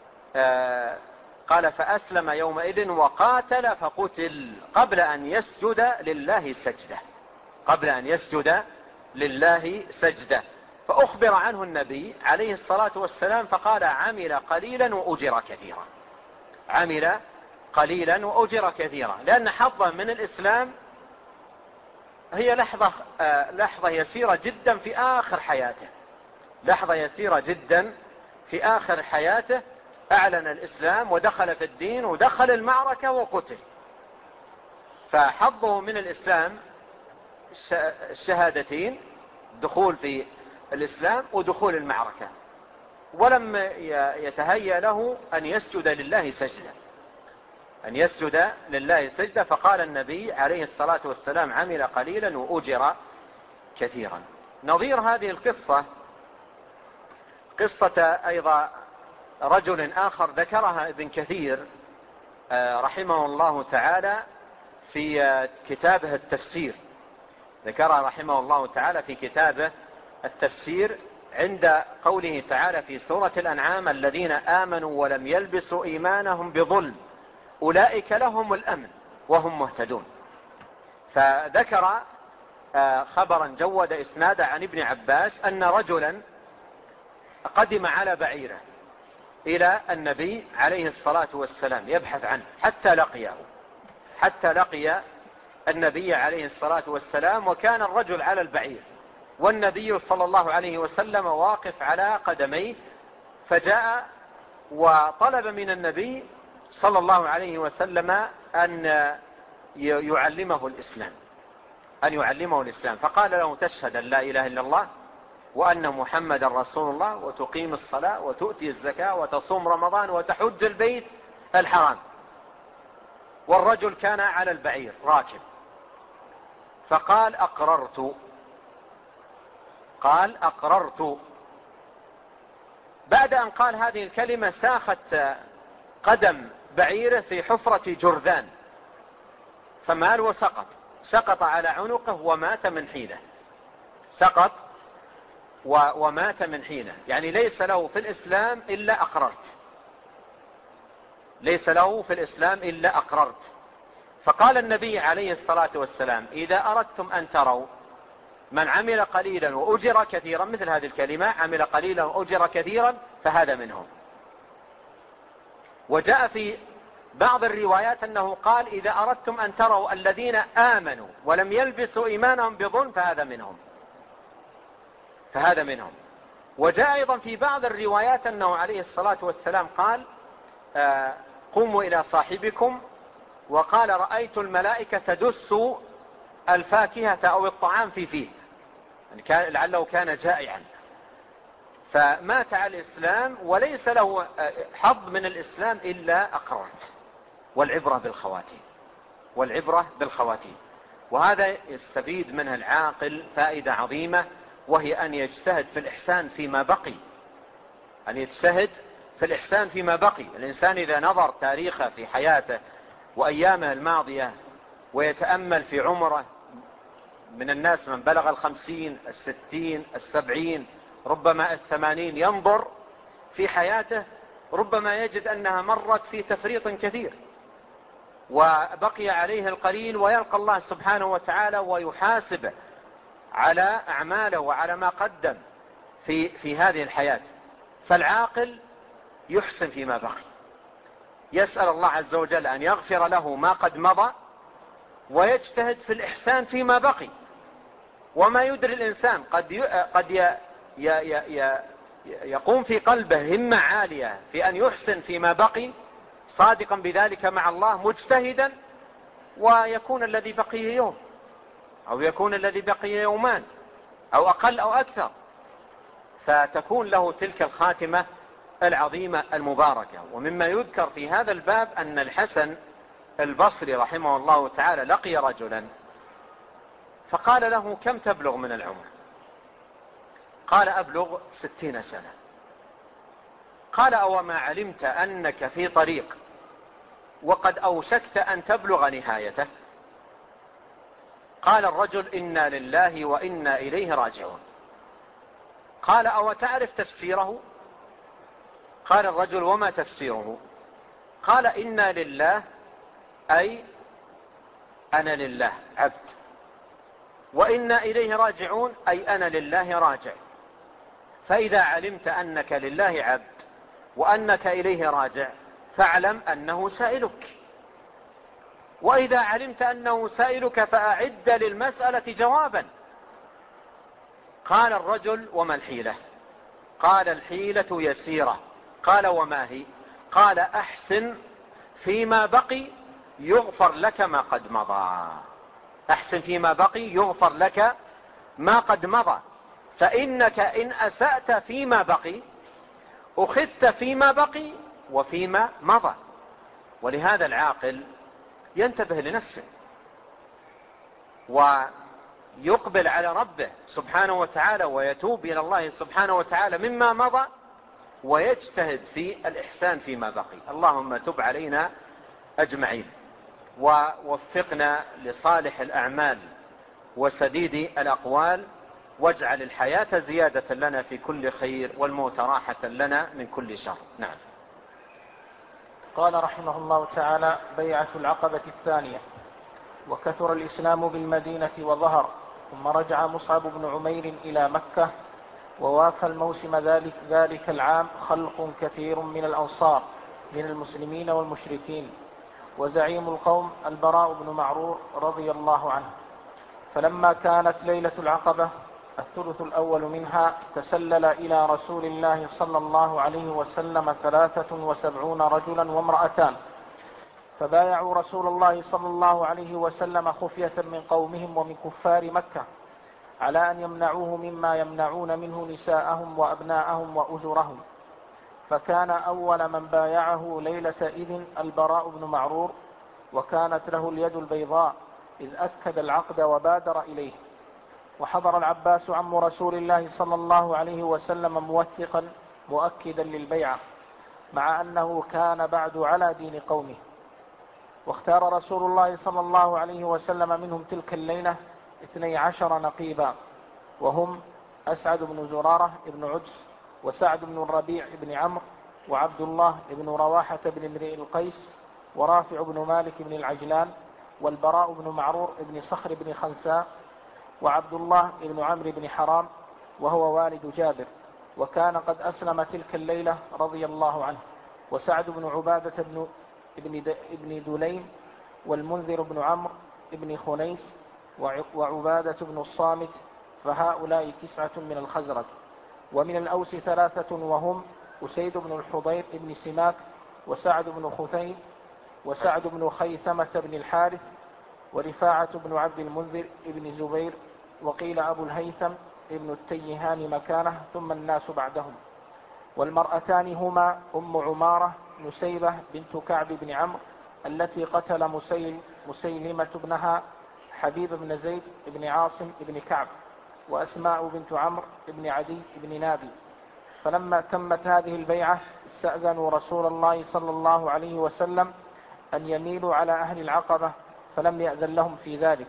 قال فأسلم يومئذ وقاتل فقتل قبل أن يسجد لله سجدة، قبل أن يسجد لله سجدة. فأخبر عنه النبي عليه الصلاة والسلام فقال عمل قليلا وأجر كثيرا، عمل قليلا وأجر كثيرا، لأن حظا من الإسلام هي لحظة يسيرة جدا في آخر حياته، لحظة يسيرة جدا في آخر حياته، أعلن الإسلام ودخل في الدين ودخل المعركة وقتل. فحظه من الإسلام الشهادتين، دخول في الإسلام ودخول المعركة، ولم يتهيأ له أن يسجد لله سجدة، أن يسجد لله سجدة. فقال النبي عليه الصلاة والسلام عمل قليلا وأجر كثيرا. نظير هذه القصة قصة أيضا رجل آخر ذكرها ابن كثير رحمه الله تعالى في كتابه التفسير، ذكرها رحمه الله تعالى في كتابه التفسير عند قوله تعالى في سورة الأنعام الذين آمنوا ولم يلبسوا إيمانهم بظلم أولئك لهم الأمن وهم مهتدون. فذكر خبرا جود إسناده عن ابن عباس أن رجلا قدم على بعيره إلى النبي عليه الصلاة والسلام يبحث عنه حتى لقي النبي عليه الصلاة والسلام، وكان الرجل على البعير والنبي صلى الله عليه وسلم واقف على قدميه، فجاء وطلب من النبي صلى الله عليه وسلم أن يعلمه الإسلام، فقال له: تشهد أن لا إله إلا الله وأن محمد رسول الله، وتقيم الصلاة، وتؤتي الزكاة، وتصوم رمضان، وتحج البيت الحرام. والرجل كان على البعير راكب، فقال: أقررت. بعد أن قال هذه الكلمة ساخت قدم بعيره في حفرة جرذان، فمال وسقط على عنقه ومات من حينه. يعني ليس له في الإسلام إلا أقررت. فقال النبي عليه الصلاة والسلام: إذا أردتم أن تروا من عمل قليلا وأجر كثيرا، مثل هذه الكلمة: عمل قليلا وأجر كثيرا، فهذا منهم. وجاء في بعض الروايات أنه قال: إذا أردتم أن تروا الذين آمنوا ولم يلبسوا إيمانهم بظلم، فهذا منهم. وجاء أيضا في بعض الروايات أنه عليه الصلاة والسلام قال: قوموا إلى صاحبكم، وقال: رأيت الملائكة تدس الفاكهة أو الطعام في فيه، يعني لعله كان جائعا، فمات على الإسلام وليس له حظ من الإسلام إلا أقررت. والعبرة بالخواتيم. وهذا يستفيد منها العاقل فائدة عظيمة، وهي أن يجتهد في الإحسان فيما بقي. الإنسان إذا نظر تاريخه في حياته وأيامه الماضية ويتأمل في عمره، من الناس من بلغ 50 60 70 ربما 80، ينظر في حياته ربما يجد أنها مرت في تفريط كثير، وبقي عليه القليل، ويلقى الله سبحانه وتعالى ويحاسبه على أعماله وعلى ما قدم في هذه الحياة. فالعاقل يحسن فيما بقي، يسأل الله عز وجل أن يغفر له ما قد مضى، ويجتهد في الإحسان فيما بقي. وما يدري الإنسان قد يقوم في قلبه همة عالية في أن يحسن فيما بقي، صادقا بذلك مع الله مجتهدا، ويكون الذي بقي يوم، أو يكون الذي بقي يومان، أو أقل أو أكثر، فتكون له تلك الخاتمة العظيمة المباركة. ومما يذكر في هذا الباب أن الحسن البصري رحمه الله تعالى لقي رجلا فقال له: كم تبلغ من العمر؟ قال: أبلغ 60 سنة. قال: أو ما علمت أنك في طريق وقد أوشكت أن تبلغ نهايته؟ قال الرجل: إنا لله وإنا إليه راجعون. قال: أو تعرف تفسيره؟ قال الرجل: وما تفسيره؟ قال: إنا لله أي أنا لله عبد، وإنا إليه راجعون أي أنا لله راجع. فإذا علمت أنك لله عبد وأنك إليه راجع، فاعلم أنه سائلك، وإذا علمت أنه سائلك فأعد للمسألة جوابا. قال الرجل: وما الحيلة؟ قال: الحيلة يسيرة. قال: وما هي؟ قال: أحسن فيما بقي يغفر لك ما قد مضى. أحسن فيما بقي يغفر لك ما قد مضى، فإنك إن أسأت فيما بقي أخذت فيما بقي وفيما مضى. ولهذا العاقل ينتبه لنفسه ويقبل على ربه سبحانه وتعالى، ويتوب إلى الله سبحانه وتعالى مما مضى، ويجتهد في الإحسان فيما بقي. اللهم تب علينا أجمعين، ووفقنا لصالح الأعمال وسديد الأقوال، واجعل الحياة زيادة لنا في كل خير، والموت راحة لنا من كل شر. نعم. قال رحمه الله تعالى: بيعة العقبة الثانية. وكثر الإسلام بالمدينة وظهر، ثم رجع مصعب بن عمير إلى مكة، ووافى الموسم ذلك العام خلق كثير من الأنصار من المسلمين والمشركين، وزعيم القوم البراء بن معرور رضي الله عنه. فلما كانت ليلة العقبة الثلث الأول منها، تسلل إلى رسول الله صلى الله عليه وسلم 73 رجلا وامرأتان فبايعوا رسول الله صلى الله عليه وسلم خفية من قومهم ومن كفار مكة على أن يمنعوه مما يمنعون منه نساءهم وأبناءهم وأزرهم. فكان أول من بايعه ليلة إذن البراء بن معرور، وكانت له اليد البيضاء إذ أكد العقد وبادر إليه. وحضر العباس عم رسول الله صلى الله عليه وسلم موثقا مؤكدا للبيعة، مع أنه كان بعد على دين قومه. واختار رسول الله صلى الله عليه وسلم منهم تلك الليلة 12 نقيبا، وهم أسعد بن زرارة بن عدس، وسعد بن الربيع بن عمرو، وعبد الله بن رواحة بن امرئ القيس، ورافع بن مالك بن العجلان، والبراء بن معرور بن صخر بن خنساء، وعبد الله بن عمرو بن حرام وهو والد جابر، وكان قد أسلم تلك الليلة رضي الله عنه، وسعد بن عبادة ابن دليم، والمنذر بن عمرو بن خنيس، وعبادة بن الصامت، فهؤلاء 9 من الخزرج. ومن الأوس 3 وهم أسيد بن الحضير بن سماك، وسعد بن خثيم، وسعد بن خيثمة بن الحارث، ورفاعة بن عبد المنذر بن زبير، وقيل أبو الهيثم ابن التيهان مكانه، ثم الناس بعدهم. والمرأتان هما أم عمارة نسيبة بنت كعب بن عمرو التي قتل مسيلمة ابنها حبيب بن زيد بن عاصم بن كعب، وأسماء بنت عمرو بن عدي بن نابي. فلما تمت هذه البيعة استأذنوا رسول الله صلى الله عليه وسلم أن يميلوا على أهل العقبة، فلم يأذن لهم في ذلك،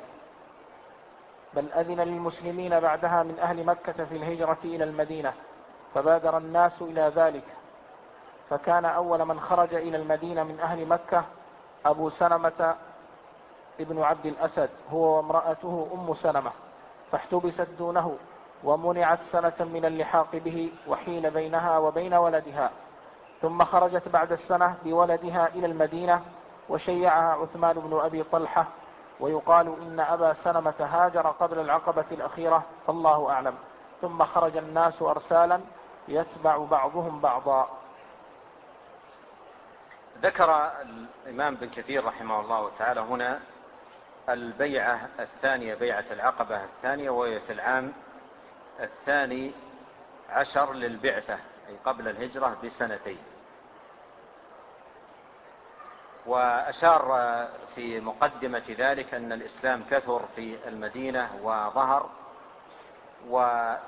بل أذن للمسلمين بعدها من أهل مكة في الهجرة إلى المدينة، فبادر الناس إلى ذلك. فكان أول من خرج إلى المدينة من أهل مكة أبو سلمة ابن عبد الأسد، هو وامرأته أم سلمة، فاحتبست دونه ومنعت سنة من اللحاق به، وحيل بينها وبين ولدها. ثم خرجت بعد السنة بولدها إلى المدينة، وشيعها عثمان بن أبي طلحة، ويقال إن أبا سلمة هاجر قبل العقبة الأخيرة، فالله أعلم. ثم خرج الناس أرسالا يتبع بعضهم بعضا. ذكر الإمام بن كثير رحمه الله تعالى هنا البيعة الثانية، بيعة العقبة الثانية، وهي في العام 12 للبعثة، أي قبل الهجرة ب2 وأشار في مقدمة ذلك أن الإسلام كثر في المدينة وظهر. وفي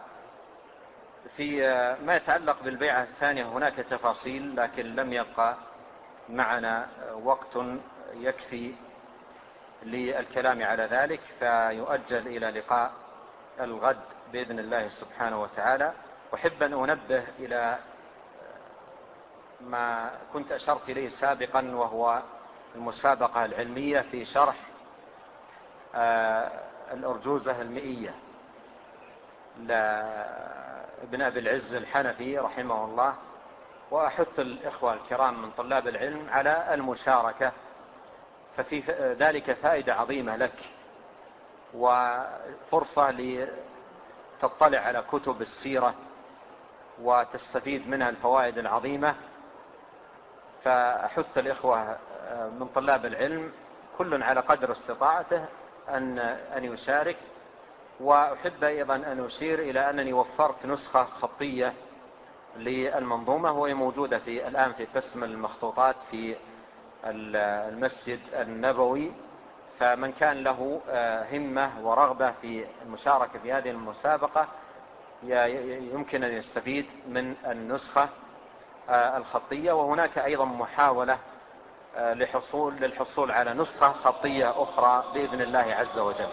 ما يتعلق بالبيعة الثانية هناك تفاصيل، لكن لم يبقى معنا وقت يكفي للكلام على ذلك، فيؤجل إلى لقاء الغد بإذن الله سبحانه وتعالى. أحب أن أنبه إلى ما كنت أشرت إليه سابقا، وهو المسابقة العلمية في شرح الأرجوزة المئية لابن أبي العز الحنفي رحمه الله. وأحث الإخوة الكرام من طلاب العلم على المشاركة، ففي ذلك فائدة عظيمة لك، وفرصة لتطلع على كتب السيرة وتستفيد منها الفوائد العظيمة. فأحث الإخوة من طلاب العلم كل على قدر استطاعته أن يشارك. وأحب أيضا أن أشير إلى أنني وفرت نسخة خطية للمنظومة، وهي موجودة الآن في قسم المخطوطات في المسجد النبوي، فمن كان له همة ورغبة في المشاركة في هذه المسابقة يمكن أن يستفيد من النسخة الخطية. وهناك أيضا محاولة للحصول على نسخة خطية أخرى بإذن الله عز وجل.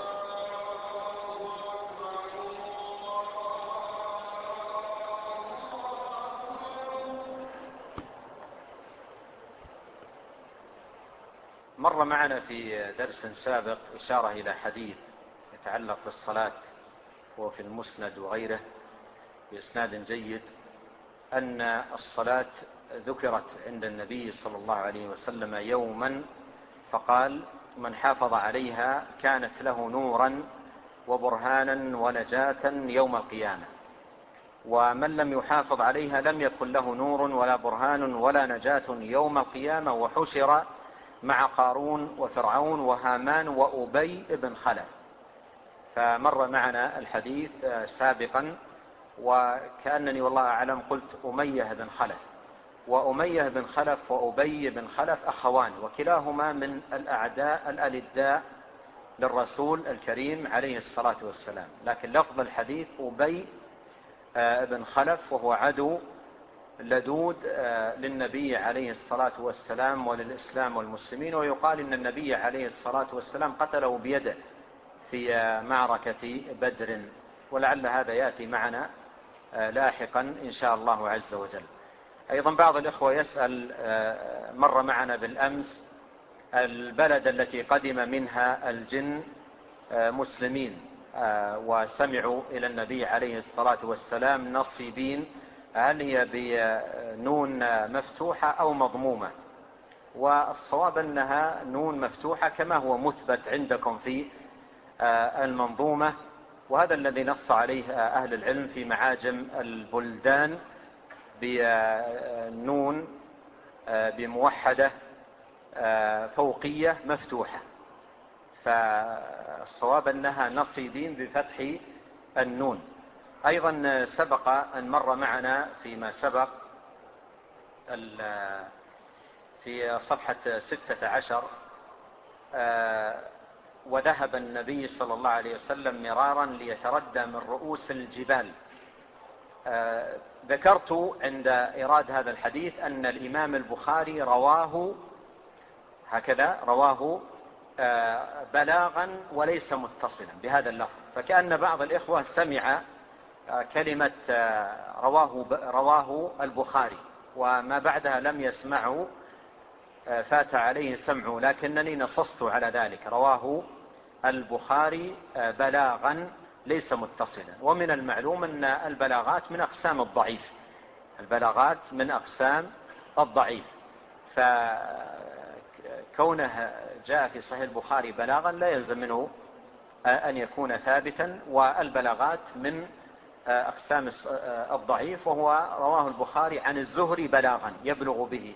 مر معنا في درس سابق إشارة إلى حديث يتعلق بالصلاة وفي المسند وغيره بإسناد جيد، أن الصلاة ذكرت عند النبي صلى الله عليه وسلم يوما فقال: من حافظ عليها كانت له نورا وبرهانا ونجاة يوم القيامة، ومن لم يحافظ عليها لم يكن له نور ولا برهان ولا نجاة يوم القيامة، وحشر مع قارون وفرعون وهامان وأبي بن خلف. فمر معنا الحديث سابقا، وكأنني والله أعلم قلت أمية بن خلف، وأمية بن خلف وأبي بن خلف أخوان، وكلاهما من الأعداء الألداء للرسول الكريم عليه الصلاة والسلام. لكن لفظ الحديث أبي بن خلف، وهو عدو لدود للنبي عليه الصلاة والسلام وللإسلام والمسلمين، ويقال إن النبي عليه الصلاة والسلام قتله بيده في معركة بدر، ولعل هذا يأتي معنا لاحقا إن شاء الله عز وجل. أيضا بعض الإخوة يسأل، مر معنا بالأمس البلد التي قدم منها الجن مسلمين وسمعوا إلى النبي عليه الصلاة والسلام نصيبين، هل هي بنون مفتوحة أو مضمومة؟ والصواب أنها نون مفتوحة كما هو مثبت عندكم في المنظومة، وهذا الذي نص عليه أهل العلم في معاجم البلدان بنون بموحدة فوقية مفتوحة، فالصواب أنها نصيبين بفتح النون. أيضا سبق أن مر معنا فيما سبق في صفحة 16 وذهب النبي صلى الله عليه وسلم مرارا ليتردى من رؤوس الجبال. ذكرت عند إيراد هذا الحديث أن الإمام البخاري رواه هكذا، رواه بلاغا وليس متصلا بهذا اللفظ، فكأن بعض الإخوة سمع كلمة رواه البخاري وما بعدها لم يسمعه، فات عليه سمعه، لكنني نصصت على ذلك، رواه البخاري بلاغا ليس متصلا. ومن المعلوم أن البلاغات من أقسام الضعيف، البلاغات من أقسام الضعيف، فكونه جاء في صحيح البخاري بلاغا لا يلزم منه أن يكون ثابتا، والبلاغات من أقسام الضعيف، وهو رواه البخاري عن الزهري بلاغا يبلغ به،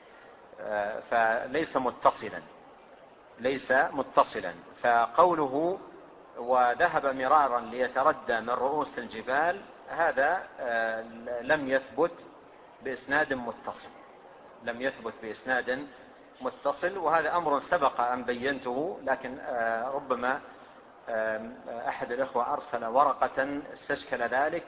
فليس متصلا، ليس متصلا. فقوله وذهب مرارا ليتردى من رؤوس الجبال هذا لم يثبت بإسناد متصل، لم يثبت بإسناد متصل، وهذا أمر سبق أن بينته، لكن ربما أحد الإخوة أرسل ورقة استشكل ذلك،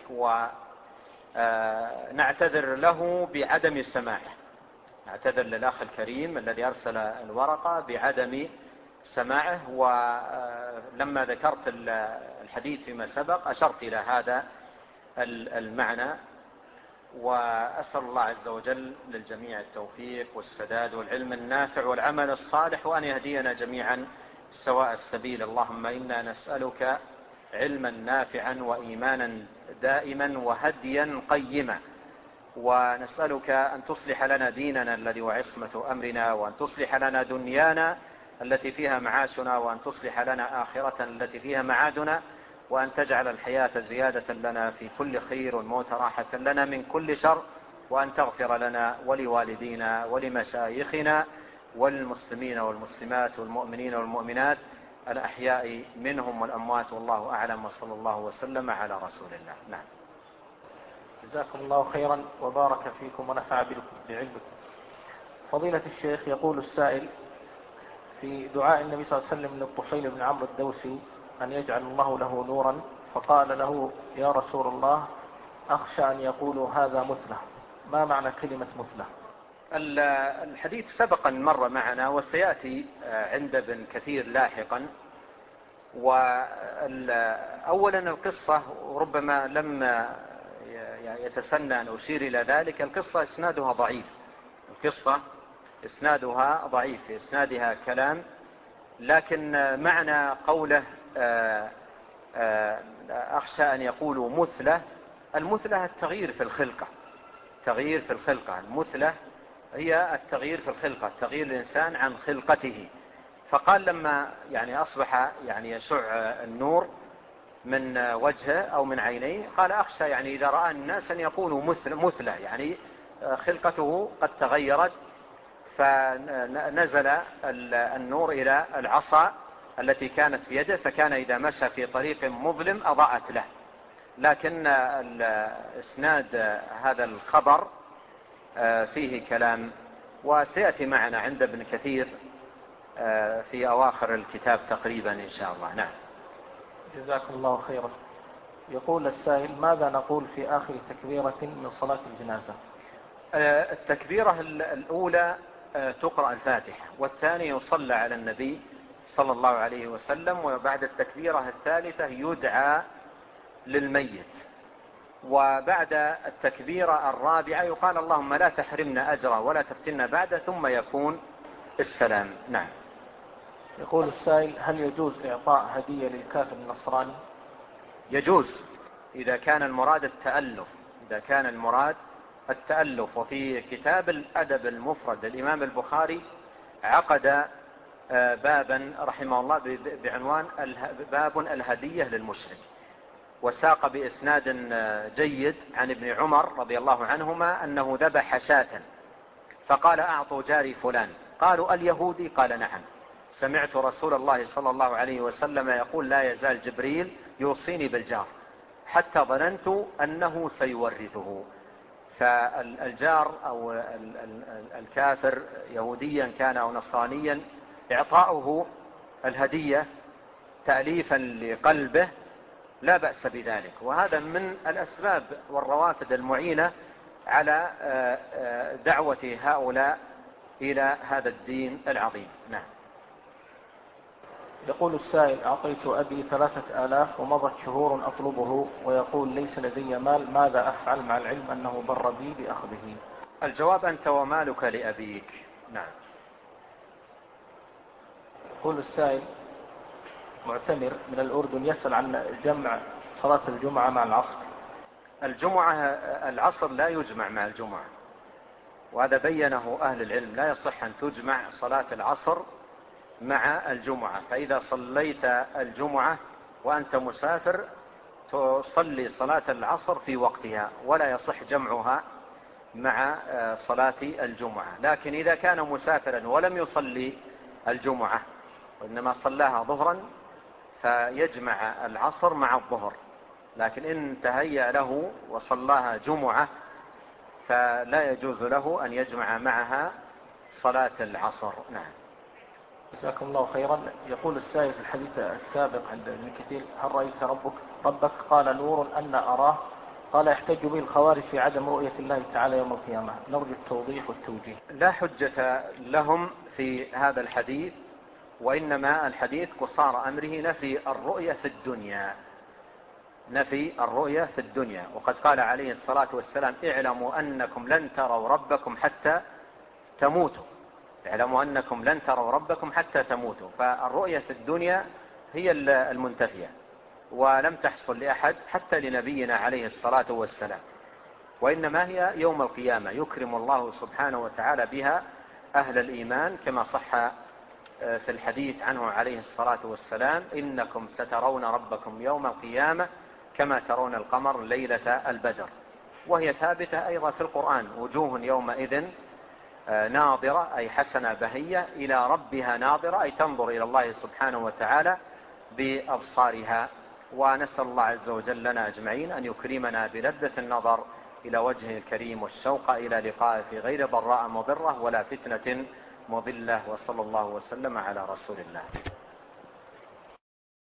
ونعتذر له بعدم سماعه، نعتذر للأخ الكريم الذي أرسل الورقة بعدم سماعه. ولما ذكرت الحديث فيما سبق أشرت إلى هذا المعنى، وأسأل الله عز وجل للجميع التوفيق والسداد والعلم النافع والعمل الصالح، وأن يهدينا جميعا سواء السبيل. اللهم إنا نسألك علما نافعا وإيمانا دائما وهديا قيما، ونسألك أن تصلح لنا ديننا الذي هو عصمة أمرنا، وأن تصلح لنا دنيانا التي فيها معاشنا، وأن تصلح لنا آخرة التي فيها معادنا، وأن تجعل الحياة زيادة لنا في كل خير والموت راحة لنا من كل شر، وأن تغفر لنا ولوالدينا ولمشايخنا والمسلمين والمسلمات والمؤمنين والمؤمنات الأحياء منهم والأموات، والله أعلم، وصلى الله وسلم على رسول الله. نعم. جزاكم الله خيرا وبارك فيكم ونفع بعلمكم. فضيلة الشيخ، يقول السائل في دعاء النبي صلى الله عليه وسلم للطفيل بن عمرو الدوسي أن يجعل الله له نورا، فقال له يا رسول الله أخشى أن يقولوا هذا مثله، ما معنى كلمة مثله؟ الحديث سبقا مر معنا وسيأتي عند ابن كثير لاحقا. وأولا القصة ربما لما يتسنى أن أشير إلى ذلك، القصة إسنادها ضعيف، القصة إسنادها ضعيف، في إسنادها كلام، لكن معنى قوله أخشى أن يقولوا مثله، المثلة التغيير في الخلقة، تغيير في الخلقة، المثلة هي التغيير في الخلقة، تغيير الإنسان عن خلقته. فقال لما يعني أصبح يعني يشع النور من وجهه أو من عينيه، قال أخشى يعني إذا رأى الناس أن يقولوا مثله، يعني خلقته قد تغيرت، فنزل النور إلى العصا التي كانت في يده، فكان إذا مشى في طريق مظلم أضاءت له. لكن إسناد هذا الخبر فيه كلام، وسيأتي معنا عند ابن كثير في أواخر الكتاب تقريبا إن شاء الله. نعم. جزاكم الله خيرا. يقول السائل: ماذا نقول في آخر تكبيرة من صلاة الجنازة؟ التكبيرة الأولى تقرأ الفاتحة، والثانية يصلى على النبي صلى الله عليه وسلم، وبعد التكبيرة الثالثة يدعى للميت، وبعد التكبيرة الرابعة يقال اللهم لا تحرمنا أجره ولا تفتنا بعده، ثم يكون السلام. نعم. يقول السائل: هل يجوز إعطاء هدية للكافر النصراني؟ يجوز إذا كان المراد التألف، إذا كان المراد التألف. وفي كتاب الأدب المفرد الإمام البخاري عقد بابا رحمه الله بعنوان باب الهدية للمشرك، وساق بإسناد جيد عن ابن عمر رضي الله عنهما أنه ذبح شاة فقال: أعطوا جاري فلان. قالوا: اليهودي؟ قال: نعم، سمعت رسول الله صلى الله عليه وسلم يقول: لا يزال جبريل يوصيني بالجار حتى ظننت أنه سيورثه. فالجار أو الكافر يهوديا كان أو نصرانيا إعطاؤه الهدية تأليفا لقلبه لا بأس بذلك، وهذا من الأسباب والروافد المعينة على دعوة هؤلاء إلى هذا الدين العظيم. نعم. يقول السائل: أعطيت أبي 3000 ومضت شهور أطلبه ويقول ليس لدي مال، ماذا أفعل مع العلم أنه ضر بي بأخذه؟ الجواب: أنت ومالك لأبيك. نعم. يقول السائل: معتمر من الأردن يسأل عن جمع صلاة الجمعة مع العصر. العصر لا يجمع مع الجمعة، وهذا بينه أهل العلم، لا يصح أن تجمع صلاة العصر مع الجمعة. فإذا صليت الجمعة وأنت مسافر تصلي صلاة العصر في وقتها، ولا يصح جمعها مع صلاة الجمعة. لكن إذا كان مسافرا ولم يصلي الجمعة وإنما صلاها ظهرا فيجمع العصر مع الظهر، لكن إن تهيأ له وصلاها جمعة فلا يجوز له أن يجمع معها صلاة العصر. نعم. جزاكم الله خيرا. يقول السائل في الحديث السابق عند ابن كثير: هل رأيت ربك؟ قال: نور أن أراه. قال: يحتج به الخوارج في عدم رؤية الله تعالى يوم القيامة. نرجو التوضيح والتوجيه. لا حجة لهم في هذا الحديث، وإنما الحديث قصار أمره نفي الرؤية في الدنيا، نفي الرؤية في الدنيا. وقد قال عليه الصلاة والسلام: اعلموا أنكم لن تروا ربكم حتى تموتوا. اعلموا أنكم لن تروا ربكم حتى تموتوا. فالرؤية في الدنيا هي المنتفية، ولم تحصل لأحد حتى لنبينا عليه الصلاة والسلام، وإنما هي يوم القيامة يكرم الله سبحانه وتعالى بها أهل الإيمان، كما صح في الحديث عنه عليه الصلاة والسلام: إنكم سترون ربكم يوم القيامة كما ترون القمر ليلة البدر. وهي ثابتة أيضا في القرآن: وجوه يومئذ ناظرة، أي حسنة بهية، إلى ربها ناظرة، أي تنظر إلى الله سبحانه وتعالى بأبصارها. ونسأل الله عز وجل لنا أجمعين أن يكرمنا بلذة النظر إلى وجهه الكريم والشوق إلى لقائه في غير ضراء مضرة ولا فتنة مضلة. وصلى الله وسلم على رسول الله.